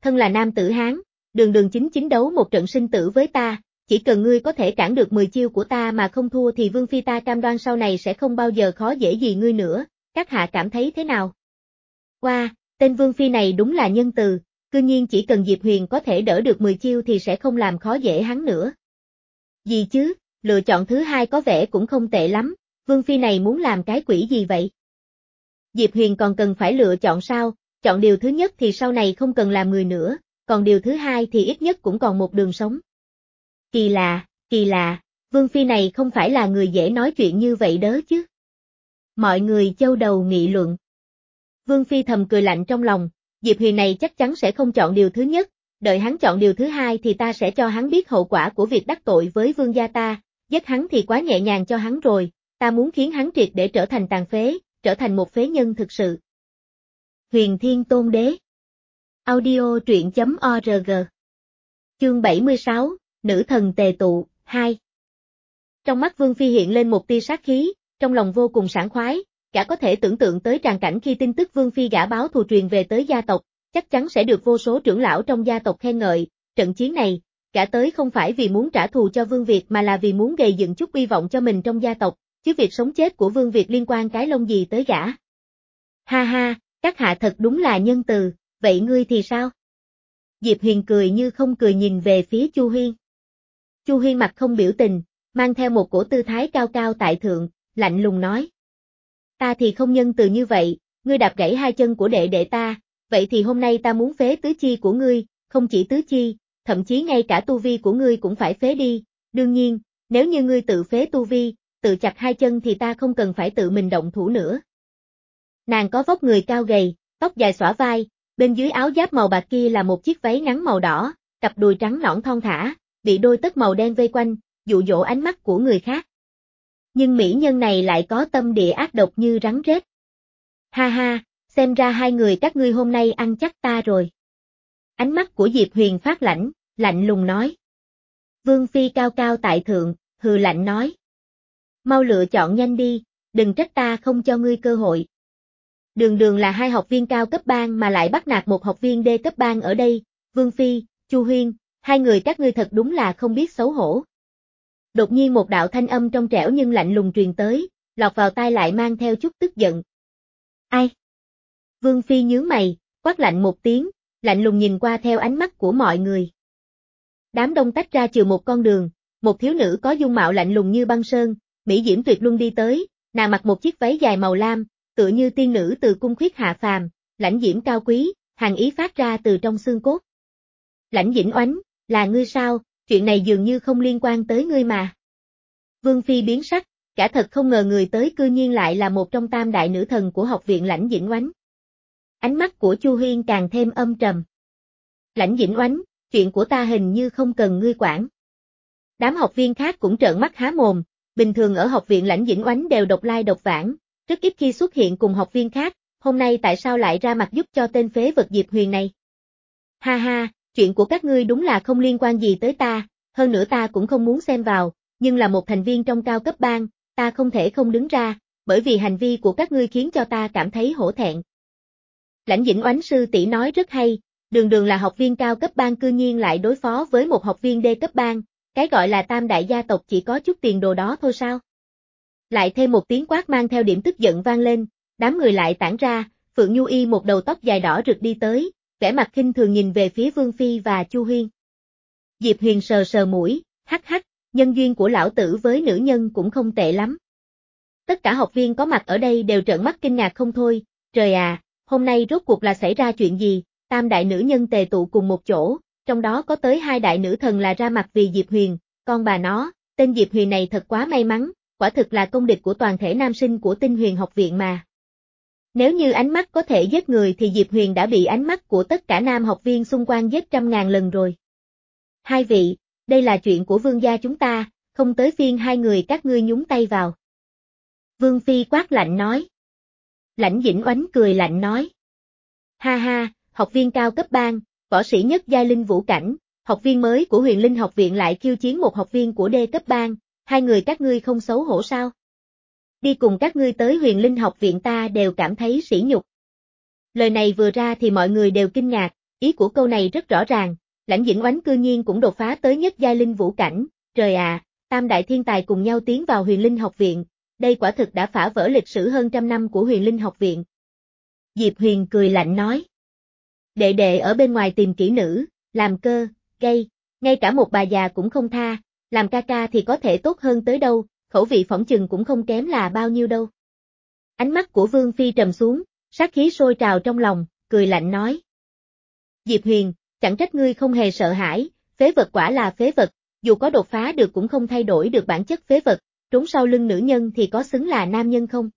thân là nam tử Hán, đường đường chính chính đấu một trận sinh tử với ta, chỉ cần ngươi có thể cản được mười chiêu của ta mà không thua thì Vương Phi ta cam đoan sau này sẽ không bao giờ khó dễ gì ngươi nữa, các hạ cảm thấy thế nào? Wow, tên Vương Phi này đúng là nhân từ, cư nhiên chỉ cần Diệp Huyền có thể đỡ được mười chiêu thì sẽ không làm khó dễ hắn nữa. Gì chứ, lựa chọn thứ hai có vẻ cũng không tệ lắm, Vương Phi này muốn làm cái quỷ gì vậy? Diệp Huyền còn cần phải lựa chọn sao, chọn điều thứ nhất thì sau này không cần làm người nữa, còn điều thứ hai thì ít nhất cũng còn một đường sống. Kỳ lạ, kỳ lạ, Vương Phi này không phải là người dễ nói chuyện như vậy đó chứ. Mọi người châu đầu nghị luận. Vương Phi thầm cười lạnh trong lòng, Diệp Huyền này chắc chắn sẽ không chọn điều thứ nhất, đợi hắn chọn điều thứ hai thì ta sẽ cho hắn biết hậu quả của việc đắc tội với vương gia ta, giết hắn thì quá nhẹ nhàng cho hắn rồi, ta muốn khiến hắn triệt để trở thành tàn phế, trở thành một phế nhân thực sự. Huyền Thiên Tôn Đế. Audio truyện chấm org. Chương bảy mươi sáu, Nữ thần tề tụ, hai. Trong mắt Vương Phi hiện lên một tia sát khí, trong lòng vô cùng sảng khoái, cả có thể tưởng tượng tới tràng cảnh khi tin tức Vương Phi gả báo thù truyền về tới gia tộc, chắc chắn sẽ được vô số trưởng lão trong gia tộc khen ngợi, trận chiến này, cả tới không phải vì muốn trả thù cho Vương Việt mà là vì muốn gây dựng chút uy vọng cho mình trong gia tộc, chứ việc sống chết của Vương Việt liên quan cái lông gì tới gã. Ha ha, các hạ thật đúng là nhân từ, vậy ngươi thì sao? Diệp Huyền cười như không cười nhìn về phía Chu Huyên. Chu Huyên mặt không biểu tình, mang theo một cổ tư thái cao cao tại thượng, lạnh lùng nói. Ta thì không nhân từ như vậy, ngươi đạp gãy hai chân của đệ đệ ta, vậy thì hôm nay ta muốn phế tứ chi của ngươi, không chỉ tứ chi, thậm chí ngay cả tu vi của ngươi cũng phải phế đi, đương nhiên, nếu như ngươi tự phế tu vi, tự chặt hai chân thì ta không cần phải tự mình động thủ nữa. Nàng có vóc người cao gầy, tóc dài xõa vai, bên dưới áo giáp màu bạc kia là một chiếc váy ngắn màu đỏ, cặp đùi trắng nõn thon thả, bị đôi tất màu đen vây quanh, dụ dỗ ánh mắt của người khác. Nhưng mỹ nhân này lại có tâm địa ác độc như rắn rết. Ha ha, xem ra hai người các ngươi hôm nay ăn chắc ta rồi. Ánh mắt của Diệp Huyền phát lạnh, lạnh lùng nói. Vương Phi cao cao tại thượng, hừ lạnh nói. Mau lựa chọn nhanh đi, đừng trách ta không cho ngươi cơ hội. Đường đường là hai học viên cao cấp bang mà lại bắt nạt một học viên đê cấp bang ở đây, Vương Phi, Chu Huyên, hai người các ngươi thật đúng là không biết xấu hổ. Đột nhiên một đạo thanh âm trong trẻo nhưng lạnh lùng truyền tới, lọt vào tai lại mang theo chút tức giận. Ai? Vương Phi nhướng mày, quát lạnh một tiếng, lạnh lùng nhìn qua theo ánh mắt của mọi người. Đám đông tách ra trừ một con đường, một thiếu nữ có dung mạo lạnh lùng như băng sơn, mỹ diễm tuyệt luân đi tới, nàng mặc một chiếc váy dài màu lam, tựa như tiên nữ từ cung khuyết hạ phàm, lãnh diễm cao quý, hàn ý phát ra từ trong xương cốt. Lãnh Dĩnh Oánh, là ngươi sao, chuyện này dường như không liên quan tới ngươi mà. Vương Phi biến sắc, cả thật không ngờ người tới cư nhiên lại là một trong tam đại nữ thần của học viện Lãnh Dĩnh Oánh. Ánh mắt của Chu Huyên càng thêm âm trầm. Lãnh Dĩnh Oánh, chuyện của ta hình như không cần ngươi quản. Đám học viên khác cũng trợn mắt há mồm, bình thường ở học viện Lãnh Dĩnh Oánh đều độc lai độc vãng, rất ít khi xuất hiện cùng học viên khác, hôm nay tại sao lại ra mặt giúp cho tên phế vật Diệp Huyền này? Ha ha, chuyện của các ngươi đúng là không liên quan gì tới ta, hơn nữa ta cũng không muốn xem vào, nhưng là một thành viên trong cao cấp bang, ta không thể không đứng ra, bởi vì hành vi của các ngươi khiến cho ta cảm thấy hổ thẹn. Lãnh Dĩnh Oánh sư tỷ nói rất hay, đường đường là học viên cao cấp bang cư nhiên lại đối phó với một học viên đê cấp bang, cái gọi là tam đại gia tộc chỉ có chút tiền đồ đó thôi sao? Lại thêm một tiếng quát mang theo điểm tức giận vang lên, đám người lại tản ra, Phượng Nhu Y một đầu tóc dài đỏ rực đi tới, vẻ mặt khinh thường nhìn về phía Vương Phi và Chu Huyên. Diệp Huyền sờ sờ mũi, hắc hắc, nhân duyên của lão tử với nữ nhân cũng không tệ lắm. Tất cả học viên có mặt ở đây đều trợn mắt kinh ngạc không thôi, trời à, hôm nay rốt cuộc là xảy ra chuyện gì, tam đại nữ nhân tề tụ cùng một chỗ, trong đó có tới hai đại nữ thần là ra mặt vì Diệp Huyền, con bà nó, tên Diệp Huyền này thật quá may mắn, quả thực là công địch của toàn thể nam sinh của Tinh Huyền học viện mà. Nếu như ánh mắt có thể giết người thì Diệp Huyền đã bị ánh mắt của tất cả nam học viên xung quanh giết trăm ngàn lần rồi. Hai vị, đây là chuyện của vương gia chúng ta, không tới phiên hai người các ngươi nhúng tay vào. Vương Phi quát lạnh nói. Lãnh Dĩnh Oánh cười lạnh nói. Ha ha, học viên cao cấp bang, võ sĩ nhất giai linh vũ cảnh, học viên mới của Huyền Linh học viện lại khiêu chiến một học viên của đê cấp bang, hai người các ngươi không xấu hổ sao? Đi cùng các ngươi tới Huyền Linh học viện ta đều cảm thấy sỉ nhục. Lời này vừa ra thì mọi người đều kinh ngạc, ý của câu này rất rõ ràng, Lãnh Dĩnh Oánh cư nhiên cũng đột phá tới nhất giai linh vũ cảnh, trời à, tam đại thiên tài cùng nhau tiến vào Huyền Linh học viện, đây quả thực đã phá vỡ lịch sử hơn trăm năm của Huyền Linh học viện. Diệp Huyền cười lạnh nói. Đệ đệ ở bên ngoài tìm kỹ nữ, làm cơ, gây, ngay cả một bà già cũng không tha, làm ca ca thì có thể tốt hơn tới đâu, khẩu vị phỏng chừng cũng không kém là bao nhiêu đâu. Ánh mắt của Vương Phi trầm xuống, sát khí sôi trào trong lòng, cười lạnh nói. Diệp Huyền, chẳng trách ngươi không hề sợ hãi, phế vật quả là phế vật, dù có đột phá được cũng không thay đổi được bản chất phế vật, trốn sau lưng nữ nhân thì có xứng là nam nhân không?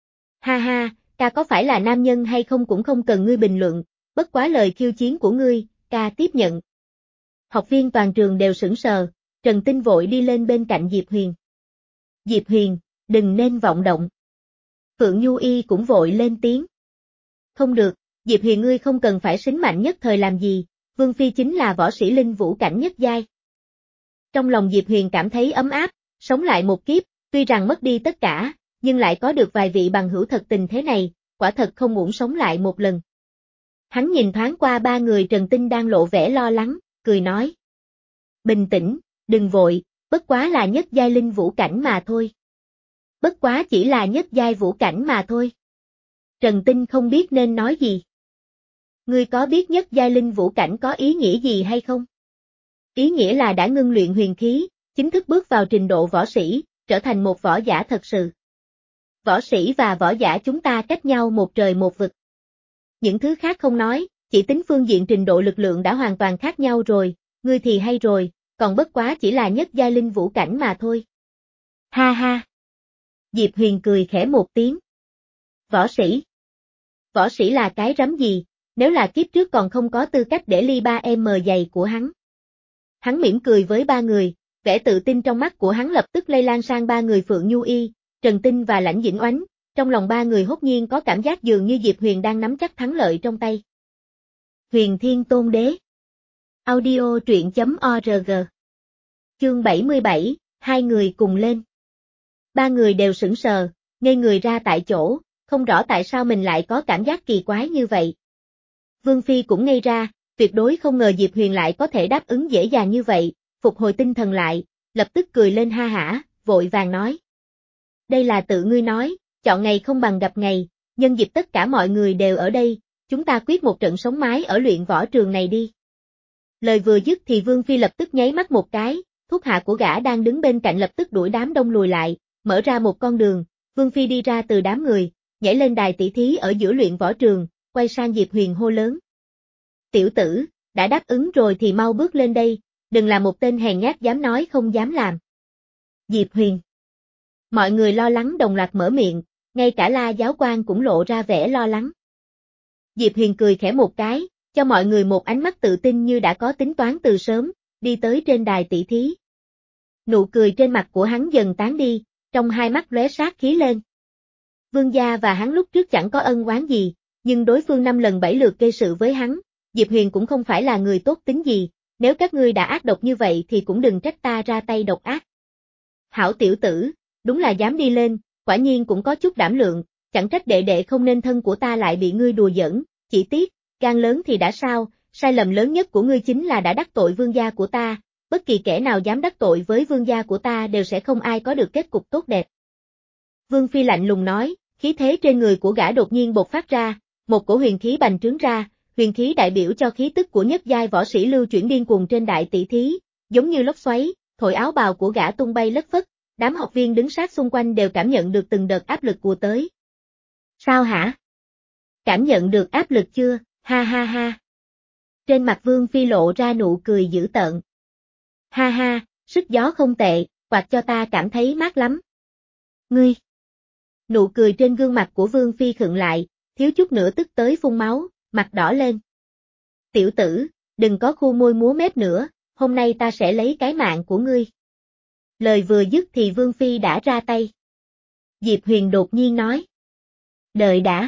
Ha ha, ca có phải là nam nhân hay không cũng không cần ngươi bình luận, bất quá lời khiêu chiến của ngươi, ca tiếp nhận. Học viên toàn trường đều sững sờ, Trần Tinh vội đi lên bên cạnh Diệp Huyền. Diệp Huyền, đừng nên vọng động. Phượng Nhu Y cũng vội lên tiếng. Không được, Diệp Huyền ngươi không cần phải xính mạnh nhất thời làm gì, Vương Phi chính là võ sĩ linh vũ cảnh nhất giai. Trong lòng Diệp Huyền cảm thấy ấm áp, sống lại một kiếp, tuy rằng mất đi tất cả, nhưng lại có được vài vị bằng hữu thật tình thế này, quả thật không uổng sống lại một lần. Hắn nhìn thoáng qua ba người Trần Tinh đang lộ vẻ lo lắng, cười nói. Bình tĩnh, đừng vội, bất quá là nhất giai linh vũ cảnh mà thôi. Bất quá chỉ là nhất giai vũ cảnh mà thôi. Trần Tinh không biết nên nói gì. Ngươi có biết nhất giai linh vũ cảnh có ý nghĩa gì hay không? Ý nghĩa là đã ngưng luyện huyền khí, chính thức bước vào trình độ võ sĩ, trở thành một võ giả thật sự. Võ sĩ và võ giả chúng ta cách nhau một trời một vực. Những thứ khác không nói, chỉ tính phương diện trình độ lực lượng đã hoàn toàn khác nhau rồi, ngươi thì hay rồi, còn bất quá chỉ là nhất giai linh vũ cảnh mà thôi. Ha ha. Diệp Huyền cười khẽ một tiếng. Võ sĩ. Võ sĩ là cái rắm gì, nếu là kiếp trước còn không có tư cách để ly ba em giày của hắn. Hắn mỉm cười với ba người, vẻ tự tin trong mắt của hắn lập tức lây lan sang ba người Phượng Nhu Y, Trần Tinh và Lãnh Dĩnh Oánh, trong lòng ba người hốt nhiên có cảm giác dường như Diệp Huyền đang nắm chắc thắng lợi trong tay. Huyền Thiên Tôn Đế. Audio truyện chấm org. Chương bảy mươi bảy, hai người cùng lên. Ba người đều sững sờ, ngây người ra tại chỗ, không rõ tại sao mình lại có cảm giác kỳ quái như vậy. Vương Phi cũng ngây ra, tuyệt đối không ngờ Diệp Huyền lại có thể đáp ứng dễ dàng như vậy, phục hồi tinh thần lại, lập tức cười lên ha hả, vội vàng nói. Đây là tự ngươi nói, chọn ngày không bằng gặp ngày, nhân dịp tất cả mọi người đều ở đây, chúng ta quyết một trận sống mái ở luyện võ trường này đi. Lời vừa dứt thì Vương Phi lập tức nháy mắt một cái, thuộc hạ của gã đang đứng bên cạnh lập tức đuổi đám đông lùi lại, mở ra một con đường, Vương Phi đi ra từ đám người, nhảy lên đài tỷ thí ở giữa luyện võ trường, quay sang Diệp Huyền hô lớn. Tiểu tử, đã đáp ứng rồi thì mau bước lên đây, đừng là một tên hèn nhát dám nói không dám làm. Diệp Huyền. Mọi người lo lắng đồng loạt mở miệng, ngay cả La giáo quan cũng lộ ra vẻ lo lắng. Diệp Huyền cười khẽ một cái, cho mọi người một ánh mắt tự tin như đã có tính toán từ sớm, đi tới trên đài tỷ thí. Nụ cười trên mặt của hắn dần tán đi, trong hai mắt lóe sát khí lên. Vương gia và hắn lúc trước chẳng có ân oán gì, nhưng đối phương năm lần bảy lượt gây sự với hắn, Diệp Huyền cũng không phải là người tốt tính gì, nếu các ngươi đã ác độc như vậy thì cũng đừng trách ta ra tay độc ác. Hảo tiểu tử, đúng là dám đi lên, quả nhiên cũng có chút đảm lượng, chẳng trách đệ đệ không nên thân của ta lại bị ngươi đùa giỡn, chỉ tiếc, gan lớn thì đã sao, sai lầm lớn nhất của ngươi chính là đã đắc tội vương gia của ta, bất kỳ kẻ nào dám đắc tội với vương gia của ta đều sẽ không ai có được kết cục tốt đẹp. Vương Phi lạnh lùng nói, khí thế trên người của gã đột nhiên bộc phát ra, một cổ huyền khí bành trướng ra, huyền khí đại biểu cho khí tức của nhất giai võ sĩ lưu chuyển điên cuồng trên đại tỷ thí, giống như lốc xoáy, thổi áo bào của gã tung bay lất phất, đám học viên đứng sát xung quanh đều cảm nhận được từng đợt áp lực ùa tới. Sao hả? Cảm nhận được áp lực chưa? Ha ha ha. Trên mặt Vương Phi lộ ra nụ cười dữ tợn. Ha ha, sức gió không tệ, quạt cho ta cảm thấy mát lắm. Ngươi. Nụ cười trên gương mặt của Vương Phi khựng lại, thiếu chút nữa tức tới phun máu, mặt đỏ lên. Tiểu tử, đừng có khu môi múa mép nữa, hôm nay ta sẽ lấy cái mạng của ngươi. Lời vừa dứt thì Vương Phi đã ra tay. Diệp Huyền đột nhiên nói. Đợi đã.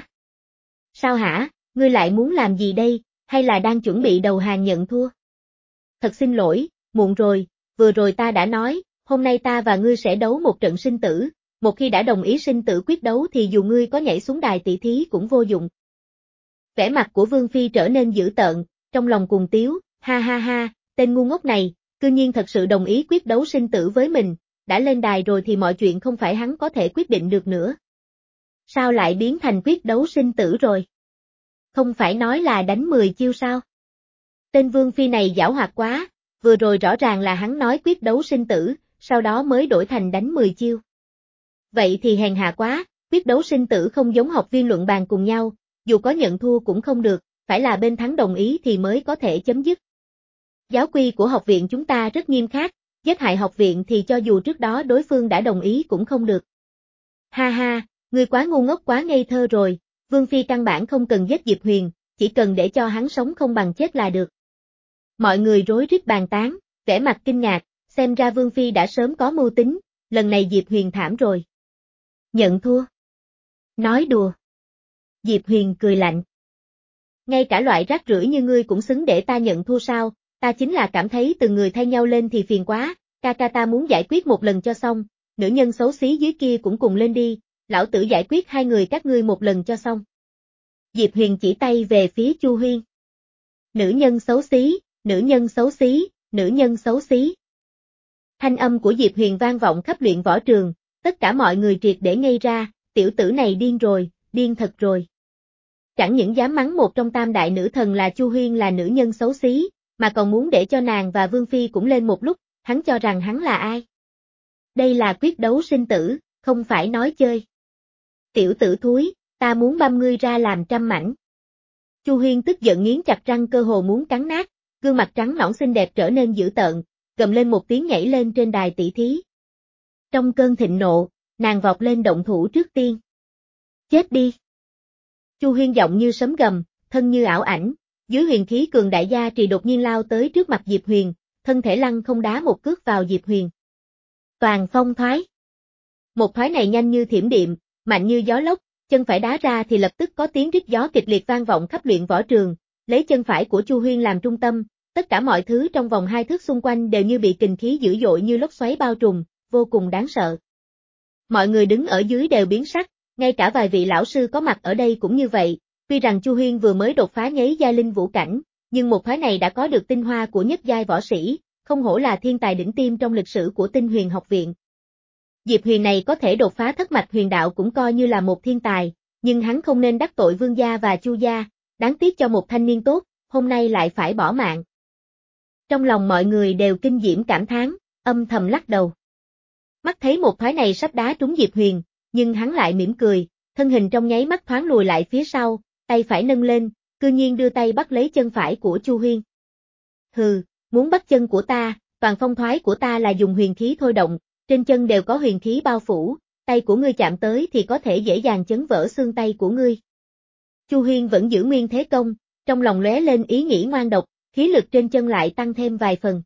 Sao hả, ngươi lại muốn làm gì đây, hay là đang chuẩn bị đầu hàng nhận thua? Thật xin lỗi, muộn rồi, vừa rồi ta đã nói, hôm nay ta và ngươi sẽ đấu một trận sinh tử, một khi đã đồng ý sinh tử quyết đấu thì dù ngươi có nhảy xuống đài tỷ thí cũng vô dụng. Vẻ mặt của Vương Phi trở nên dữ tợn, trong lòng cuồng tiếu, ha ha ha, tên ngu ngốc này, cư nhiên thật sự đồng ý quyết đấu sinh tử với mình, đã lên đài rồi thì mọi chuyện không phải hắn có thể quyết định được nữa. Sao lại biến thành quyết đấu sinh tử rồi? Không phải nói là đánh mười chiêu sao? Tên Vương Phi này giảo hoạt quá, vừa rồi rõ ràng là hắn nói quyết đấu sinh tử, sau đó mới đổi thành đánh mười chiêu. Vậy thì hèn hạ quá, quyết đấu sinh tử không giống học viên luận bàn cùng nhau, dù có nhận thua cũng không được, phải là bên thắng đồng ý thì mới có thể chấm dứt. Giáo quy của học viện chúng ta rất nghiêm khắc, giết hại học viện thì cho dù trước đó đối phương đã đồng ý cũng không được. Ha ha, ngươi quá ngu ngốc quá ngây thơ rồi, Vương Phi căn bản không cần giết Diệp Huyền, chỉ cần để cho hắn sống không bằng chết là được. Mọi người rối rít bàn tán, vẻ mặt kinh ngạc, xem ra Vương Phi đã sớm có mưu tính, lần này Diệp Huyền thảm rồi. Nhận thua. Nói đùa. Diệp Huyền cười lạnh. Ngay cả loại rác rưởi như ngươi cũng xứng để ta nhận thua sao, ta chính là cảm thấy từng người thay nhau lên thì phiền quá, ca ca ta muốn giải quyết một lần cho xong, nữ nhân xấu xí dưới kia cũng cùng lên đi, lão tử giải quyết hai người các ngươi một lần cho xong. Diệp Huyền chỉ tay về phía Chu Huyên. Nữ nhân xấu xí, nữ nhân xấu xí, nữ nhân xấu xí. Thanh âm của Diệp Huyền vang vọng khắp luyện võ trường, tất cả mọi người triệt để ngây ra, tiểu tử này điên rồi, điên thật rồi. Chẳng những dám mắng một trong tam đại nữ thần là Chu Huyên là nữ nhân xấu xí, mà còn muốn để cho nàng và Vương Phi cũng lên một lúc, hắn cho rằng hắn là ai? Đây là quyết đấu sinh tử, không phải nói chơi. Tiểu tử thúi, ta muốn băm ngươi ra làm trăm mảnh. Chu Huyên tức giận nghiến chặt răng cơ hồ muốn cắn nát, gương mặt trắng nõn xinh đẹp trở nên dữ tợn, gầm lên một tiếng nhảy lên trên đài tỷ thí. Trong cơn thịnh nộ, nàng vọt lên động thủ trước tiên. Chết đi! Chu Huyên giọng như sấm gầm, thân như ảo ảnh, dưới huyền khí cường đại gia trì đột nhiên lao tới trước mặt Diệp Huyền, thân thể lăng không đá một cước vào Diệp Huyền. Toàn phong thoái. Một thoái này nhanh như thiểm điện, mạnh như gió lốc, chân phải đá ra thì lập tức có tiếng rít gió kịch liệt vang vọng khắp luyện võ trường, lấy chân phải của Chu Huyên làm trung tâm, tất cả mọi thứ trong vòng hai thước xung quanh đều như bị kình khí dữ dội như lốc xoáy bao trùm, vô cùng đáng sợ. Mọi người đứng ở dưới đều biến sắc, ngay cả vài vị lão sư có mặt ở đây cũng như vậy, tuy rằng Chu Huyên vừa mới đột phá nháy giai linh vũ cảnh, nhưng một thoái này đã có được tinh hoa của nhất giai võ sĩ, không hổ là thiên tài đỉnh tiêm trong lịch sử của Tinh Huyền học viện. Diệp Huyền này có thể đột phá thất mạch huyền đạo cũng coi như là một thiên tài, nhưng hắn không nên đắc tội Vương gia và Chu gia, đáng tiếc cho một thanh niên tốt, hôm nay lại phải bỏ mạng. Trong lòng mọi người đều kinh diễm cảm thán, âm thầm lắc đầu. Mắt thấy một thoái này sắp đá trúng Diệp Huyền, nhưng hắn lại mỉm cười, thân hình trong nháy mắt thoáng lùi lại phía sau, tay phải nâng lên, cư nhiên đưa tay bắt lấy chân phải của Chu Huyên. Hừ, muốn bắt chân của ta, toàn phong thoái của ta là dùng huyền khí thôi động, trên chân đều có huyền khí bao phủ, tay của ngươi chạm tới thì có thể dễ dàng chấn vỡ xương tay của ngươi. Chu Huyên vẫn giữ nguyên thế công, trong lòng lóe lên ý nghĩ ngoan độc, khí lực trên chân lại tăng thêm vài phần.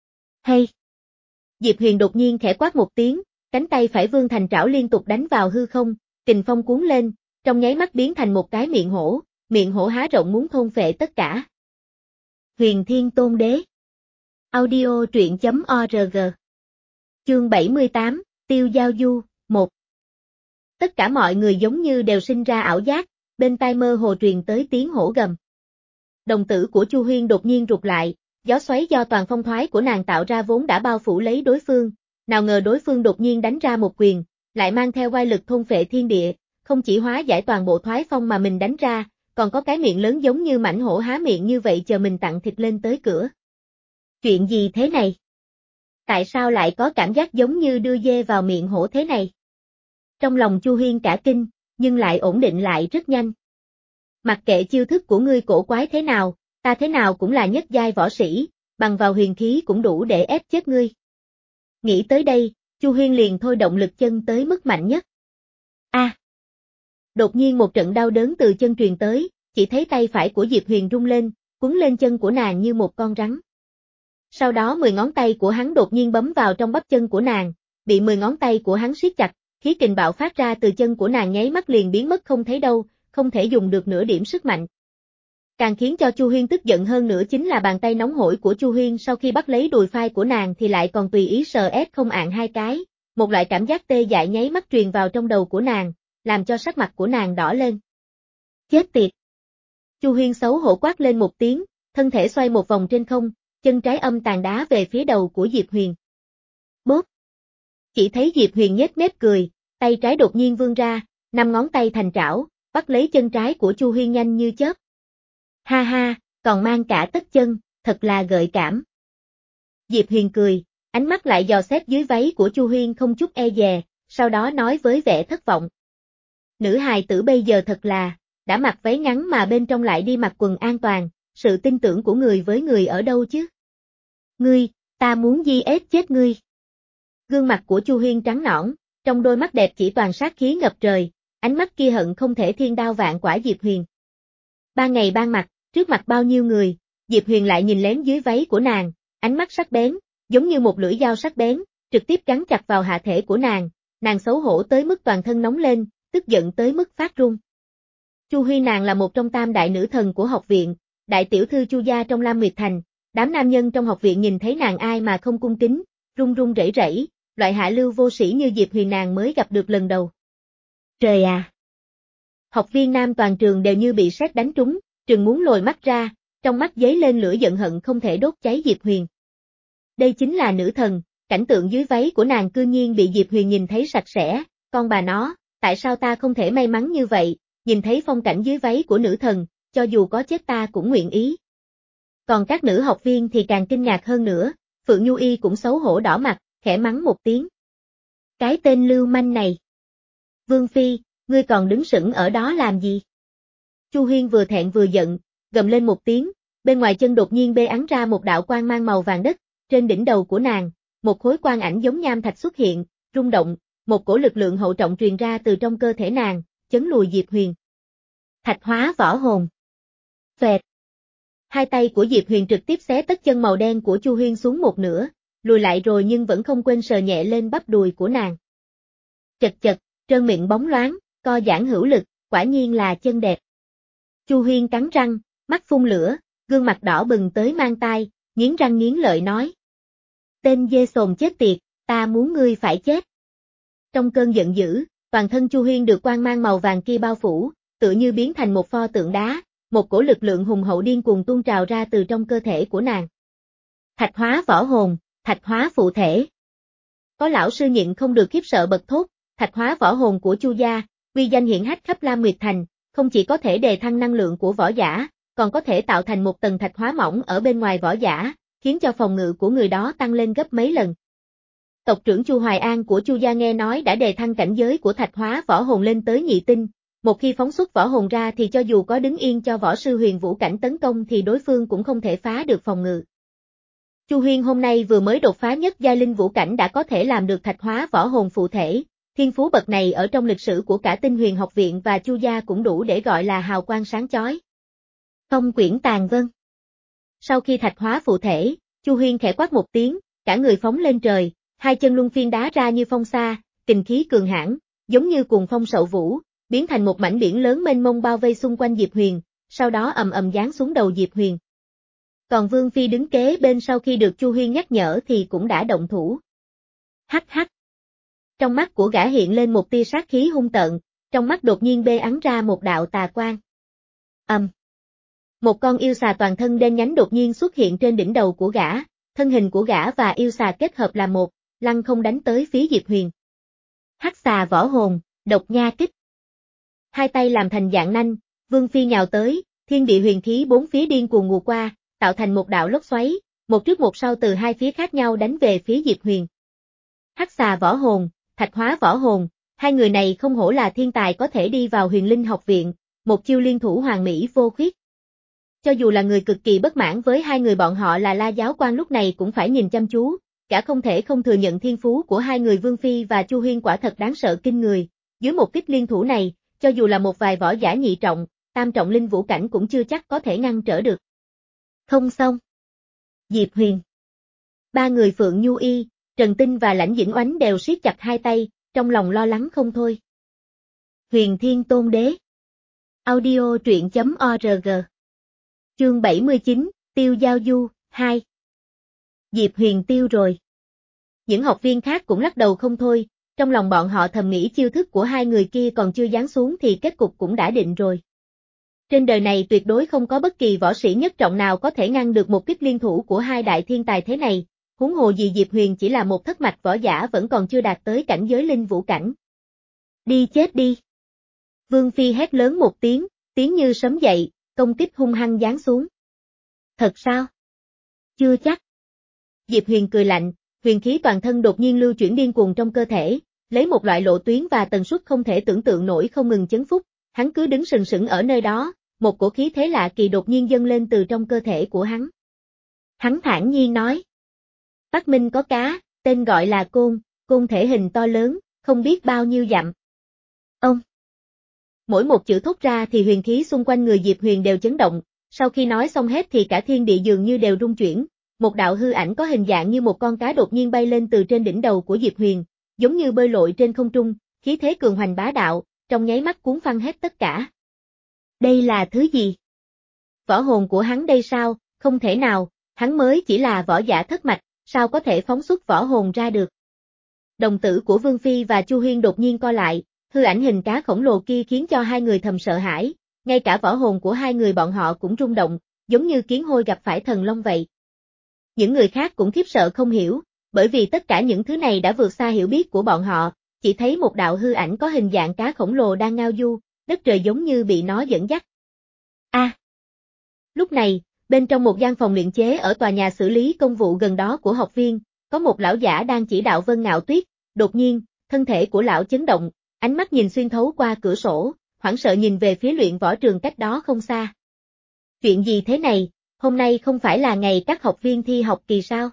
Hay! Diệp Huyền đột nhiên khẽ quát một tiếng, cánh tay phải vươn thành trảo liên tục đánh vào hư không, kình phong cuốn lên, trong nháy mắt biến thành một cái miệng hổ, miệng hổ há rộng muốn thôn phệ tất cả. Huyền Thiên Tôn Đế. Audio truyện chấm org. Chương bảy mươi tám, Tiêu Giao Du, một. Tất cả mọi người giống như đều sinh ra ảo giác, bên tai mơ hồ truyền tới tiếng hổ gầm. Đồng tử của Chu Huyên đột nhiên rụt lại, gió xoáy do toàn phong thoái của nàng tạo ra vốn đã bao phủ lấy đối phương, nào ngờ đối phương đột nhiên đánh ra một quyền, lại mang theo oai lực thôn phệ thiên địa, không chỉ hóa giải toàn bộ thoái phong mà mình đánh ra, còn có cái miệng lớn giống như mãnh hổ há miệng như vậy chờ mình tặng thịt lên tới cửa. Chuyện gì thế này? Tại sao lại có cảm giác giống như đưa dê vào miệng hổ thế này? Trong lòng Chu Huyên cả kinh, nhưng lại ổn định lại rất nhanh. Mặc kệ chiêu thức của ngươi cổ quái thế nào, ta thế nào cũng là nhất giai võ sĩ, bằng vào huyền khí cũng đủ để ép chết ngươi. Nghĩ tới đây, Chu Huyên liền thôi động lực chân tới mức mạnh nhất. A! À. Đột nhiên một trận đau đớn từ chân truyền tới, chỉ thấy tay phải của Diệp Huyền rung lên, quấn lên chân của nàng như một con rắn. Sau đó mười ngón tay của hắn đột nhiên bấm vào trong bắp chân của nàng, bị mười ngón tay của hắn siết chặt, khí kình bạo phát ra từ chân của nàng nháy mắt liền biến mất không thấy đâu, không thể dùng được nửa điểm sức mạnh. Càng khiến cho Chu Huyên tức giận hơn nữa chính là bàn tay nóng hổi của Chu Huyên sau khi bắt lấy đùi phai của nàng thì lại còn tùy ý sờ ép không ạn hai cái, một loại cảm giác tê dại nháy mắt truyền vào trong đầu của nàng, làm cho sắc mặt của nàng đỏ lên. Chết tiệt! Chu Huyên xấu hổ quát lên một tiếng, thân thể xoay một vòng trên không, chân trái âm tàn đá về phía đầu của Diệp Huyền. Bốp! Chỉ thấy Diệp Huyền nhếch mép cười, tay trái đột nhiên vươn ra, năm ngón tay thành trảo, bắt lấy chân trái của Chu Huyên nhanh như chớp. Ha ha, còn mang cả tất chân, thật là gợi cảm. Diệp Huyền cười, ánh mắt lại dò xét dưới váy của Chu Huyên không chút e dè, sau đó nói với vẻ thất vọng. Nữ hài tử bây giờ thật là, đã mặc váy ngắn mà bên trong lại đi mặc quần an toàn, sự tin tưởng của người với người ở đâu chứ? Ngươi, ta muốn di ết chết ngươi. Gương mặt của Chu Huyên trắng nõn, trong đôi mắt đẹp chỉ toàn sát khí ngập trời, ánh mắt kia hận không thể thiên đao vạn quả Diệp Huyền. Ban ngày ban mặt, trước mặt bao nhiêu người, Diệp Huyền lại nhìn lén dưới váy của nàng, ánh mắt sắc bén, giống như một lưỡi dao sắc bén, trực tiếp gắn chặt vào hạ thể của nàng, nàng xấu hổ tới mức toàn thân nóng lên, tức giận tới mức phát run. Chu Huy nàng là một trong tam đại nữ thần của học viện, đại tiểu thư Chu gia trong Lam Nguyệt Thành, đám nam nhân trong học viện nhìn thấy nàng ai mà không cung kính, run run rẩy rẩy, loại hạ lưu vô sĩ như Diệp Huyền nàng mới gặp được lần đầu. Trời à! Học viên nam toàn trường đều như bị sét đánh trúng, trừng muốn lồi mắt ra, trong mắt giấy lên lửa giận hận không thể đốt cháy Diệp Huyền. Đây chính là nữ thần, cảnh tượng dưới váy của nàng cư nhiên bị Diệp Huyền nhìn thấy sạch sẽ, con bà nó, tại sao ta không thể may mắn như vậy, nhìn thấy phong cảnh dưới váy của nữ thần, cho dù có chết ta cũng nguyện ý. Còn các nữ học viên thì càng kinh ngạc hơn nữa, Phượng Nhu Y cũng xấu hổ đỏ mặt, khẽ mắng một tiếng. Cái tên lưu manh này. Vương Phi, ngươi còn đứng sững ở đó làm gì? Chu Huyên vừa thẹn vừa giận, gầm lên một tiếng, bên ngoài chân đột nhiên bê ắn ra một đạo quang mang màu vàng đất, trên đỉnh đầu của nàng, một khối quang ảnh giống nham thạch xuất hiện, rung động, một cổ lực lượng hậu trọng truyền ra từ trong cơ thể nàng, chấn lùi Diệp Huyền. Thạch hóa võ hồn. Phẹt. Hai tay của Diệp Huyền trực tiếp xé tất chân màu đen của Chu Huyên xuống một nửa, lùi lại rồi nhưng vẫn không quên sờ nhẹ lên bắp đùi của nàng. Chật chật, trơn miệng bóng loáng, co giãn hữu lực, quả nhiên là chân đẹp. Chu Huyên cắn răng, mắt phun lửa, gương mặt đỏ bừng tới mang tai, nghiến răng nghiến lợi nói. Tên dê sồn chết tiệt, ta muốn ngươi phải chết. Trong cơn giận dữ, toàn thân Chu Huyên được quang mang màu vàng kia bao phủ, tựa như biến thành một pho tượng đá, một cổ lực lượng hùng hậu điên cuồng tuôn trào ra từ trong cơ thể của nàng. Thạch hóa võ hồn, thạch hóa phụ thể. Có lão sư nhịn không được khiếp sợ bật thốt, thạch hóa võ hồn của Chu gia, uy danh hiển hách khắp Lam Nguyệt Thành, không chỉ có thể đề thăng năng lượng của võ giả, còn có thể tạo thành một tầng thạch hóa mỏng ở bên ngoài võ giả, khiến cho phòng ngự của người đó tăng lên gấp mấy lần. Tộc trưởng Chu Hoài An của Chu gia nghe nói đã đề thăng cảnh giới của thạch hóa võ hồn lên tới nhị tinh, một khi phóng xuất võ hồn ra thì cho dù có đứng yên cho võ sư huyền vũ cảnh tấn công thì đối phương cũng không thể phá được phòng ngự. Chu Huyên hôm nay vừa mới đột phá nhất giai linh vũ cảnh đã có thể làm được thạch hóa võ hồn phụ thể, thiên phú bậc này ở trong lịch sử của cả Tinh Huyền học viện và Chu gia cũng đủ để gọi là hào quang sáng chói. Phong quyển tàn vân. Sau khi thạch hóa phụ thể, Chu Huyên khẽ quát một tiếng, cả người phóng lên trời, hai chân luân phiên đá ra như phong sa, kình khí cường hãn, giống như cuồng phong sậu vũ, biến thành một mảnh biển lớn mênh mông bao vây xung quanh Diệp Huyền, sau đó ầm ầm giáng xuống đầu Diệp Huyền. Còn Vương Phi đứng kế bên sau khi được Chu Huyên nhắc nhở thì cũng đã động thủ. Hắc hắc. Trong mắt của gã hiện lên một tia sát khí hung tợn, trong mắt đột nhiên bê ắn ra một đạo tà quang. Ầm. Um. Một con yêu xà toàn thân đen nhánh đột nhiên xuất hiện trên đỉnh đầu của gã, thân hình của gã và yêu xà kết hợp là một, lăng không đánh tới phía Diệp Huyền. Hắc xà võ hồn, độc nha kích. Hai tay làm thành dạng nanh, Vương Phi nhào tới, thiên địa huyền khí bốn phía điên cuồng ngù qua, tạo thành một đạo lốc xoáy, một trước một sau từ hai phía khác nhau đánh về phía Diệp Huyền. Hắc xà võ hồn, thạch hóa võ hồn, hai người này không hổ là thiên tài có thể đi vào Huyền Linh học viện, một chiêu liên thủ hoàn mỹ vô khuyết. Cho dù là người cực kỳ bất mãn với hai người bọn họ là La giáo quan lúc này cũng phải nhìn chăm chú, cả không thể không thừa nhận thiên phú của hai người Vương Phi và Chu Huyên quả thật đáng sợ kinh người, dưới một kích liên thủ này, cho dù là một vài võ giả nhị trọng, tam trọng linh vũ cảnh cũng chưa chắc có thể ngăn trở được. Không xong. Diệp Huyền. Ba người Phượng Nhu Y, Trần Tinh và Lãnh Dĩnh Oánh đều siết chặt hai tay, trong lòng lo lắng không thôi. Huyền Thiên Tôn Đế. Audio truyện chấm org. Chương bảy mươi chín, Tiêu Giao Du, hai. Diệp Huyền tiêu rồi. Những học viên khác cũng lắc đầu không thôi, trong lòng bọn họ thầm nghĩ chiêu thức của hai người kia còn chưa giáng xuống thì kết cục cũng đã định rồi. Trên đời này tuyệt đối không có bất kỳ võ sĩ nhất trọng nào có thể ngăn được một kích liên thủ của hai đại thiên tài thế này, huống hồ gì Diệp Huyền chỉ là một thất mạch võ giả vẫn còn chưa đạt tới cảnh giới linh vũ cảnh. Đi chết đi! Vương Phi hét lớn một tiếng, tiếng như sấm dậy, công kích hung hăng giáng xuống. Thật sao? Chưa chắc. Diệp Huyền cười lạnh, huyền khí toàn thân đột nhiên lưu chuyển điên cuồng trong cơ thể, lấy một loại lộ tuyến và tần suất không thể tưởng tượng nổi không ngừng chấn phúc, hắn cứ đứng sừng sững ở nơi đó, một cổ khí thế lạ kỳ đột nhiên dâng lên từ trong cơ thể của hắn. Hắn thản nhiên nói. Bắc Minh có cá, tên gọi là côn, côn thể hình to lớn, không biết bao nhiêu dặm. Ông! Mỗi một chữ thốt ra thì huyền khí xung quanh người Diệp Huyền đều chấn động, sau khi nói xong hết thì cả thiên địa dường như đều rung chuyển, một đạo hư ảnh có hình dạng như một con cá đột nhiên bay lên từ trên đỉnh đầu của Diệp Huyền, giống như bơi lội trên không trung, khí thế cường hoành bá đạo, trong nháy mắt cuốn phăng hết tất cả. Đây là thứ gì? Võ hồn của hắn đây sao? Không thể nào, hắn mới chỉ là võ giả thất mạch, sao có thể phóng xuất võ hồn ra được? Đồng tử của Vương Phi và Chu Huyên đột nhiên co lại, hư ảnh hình cá khổng lồ kia khiến cho hai người thầm sợ hãi, ngay cả võ hồn của hai người bọn họ cũng rung động, giống như kiến hôi gặp phải thần long vậy. Những người khác cũng khiếp sợ không hiểu, bởi vì tất cả những thứ này đã vượt xa hiểu biết của bọn họ, chỉ thấy một đạo hư ảnh có hình dạng cá khổng lồ đang ngao du, đất trời giống như bị nó dẫn dắt. A! À, lúc này, bên trong một gian phòng luyện chế ở tòa nhà xử lý công vụ gần đó của học viên, có một lão giả đang chỉ đạo Vân Ngạo Tuyết, đột nhiên, thân thể của lão chấn động, ánh mắt nhìn xuyên thấu qua cửa sổ, hoảng sợ nhìn về phía luyện võ trường cách đó không xa. Chuyện gì thế này, hôm nay không phải là ngày các học viên thi học kỳ sao?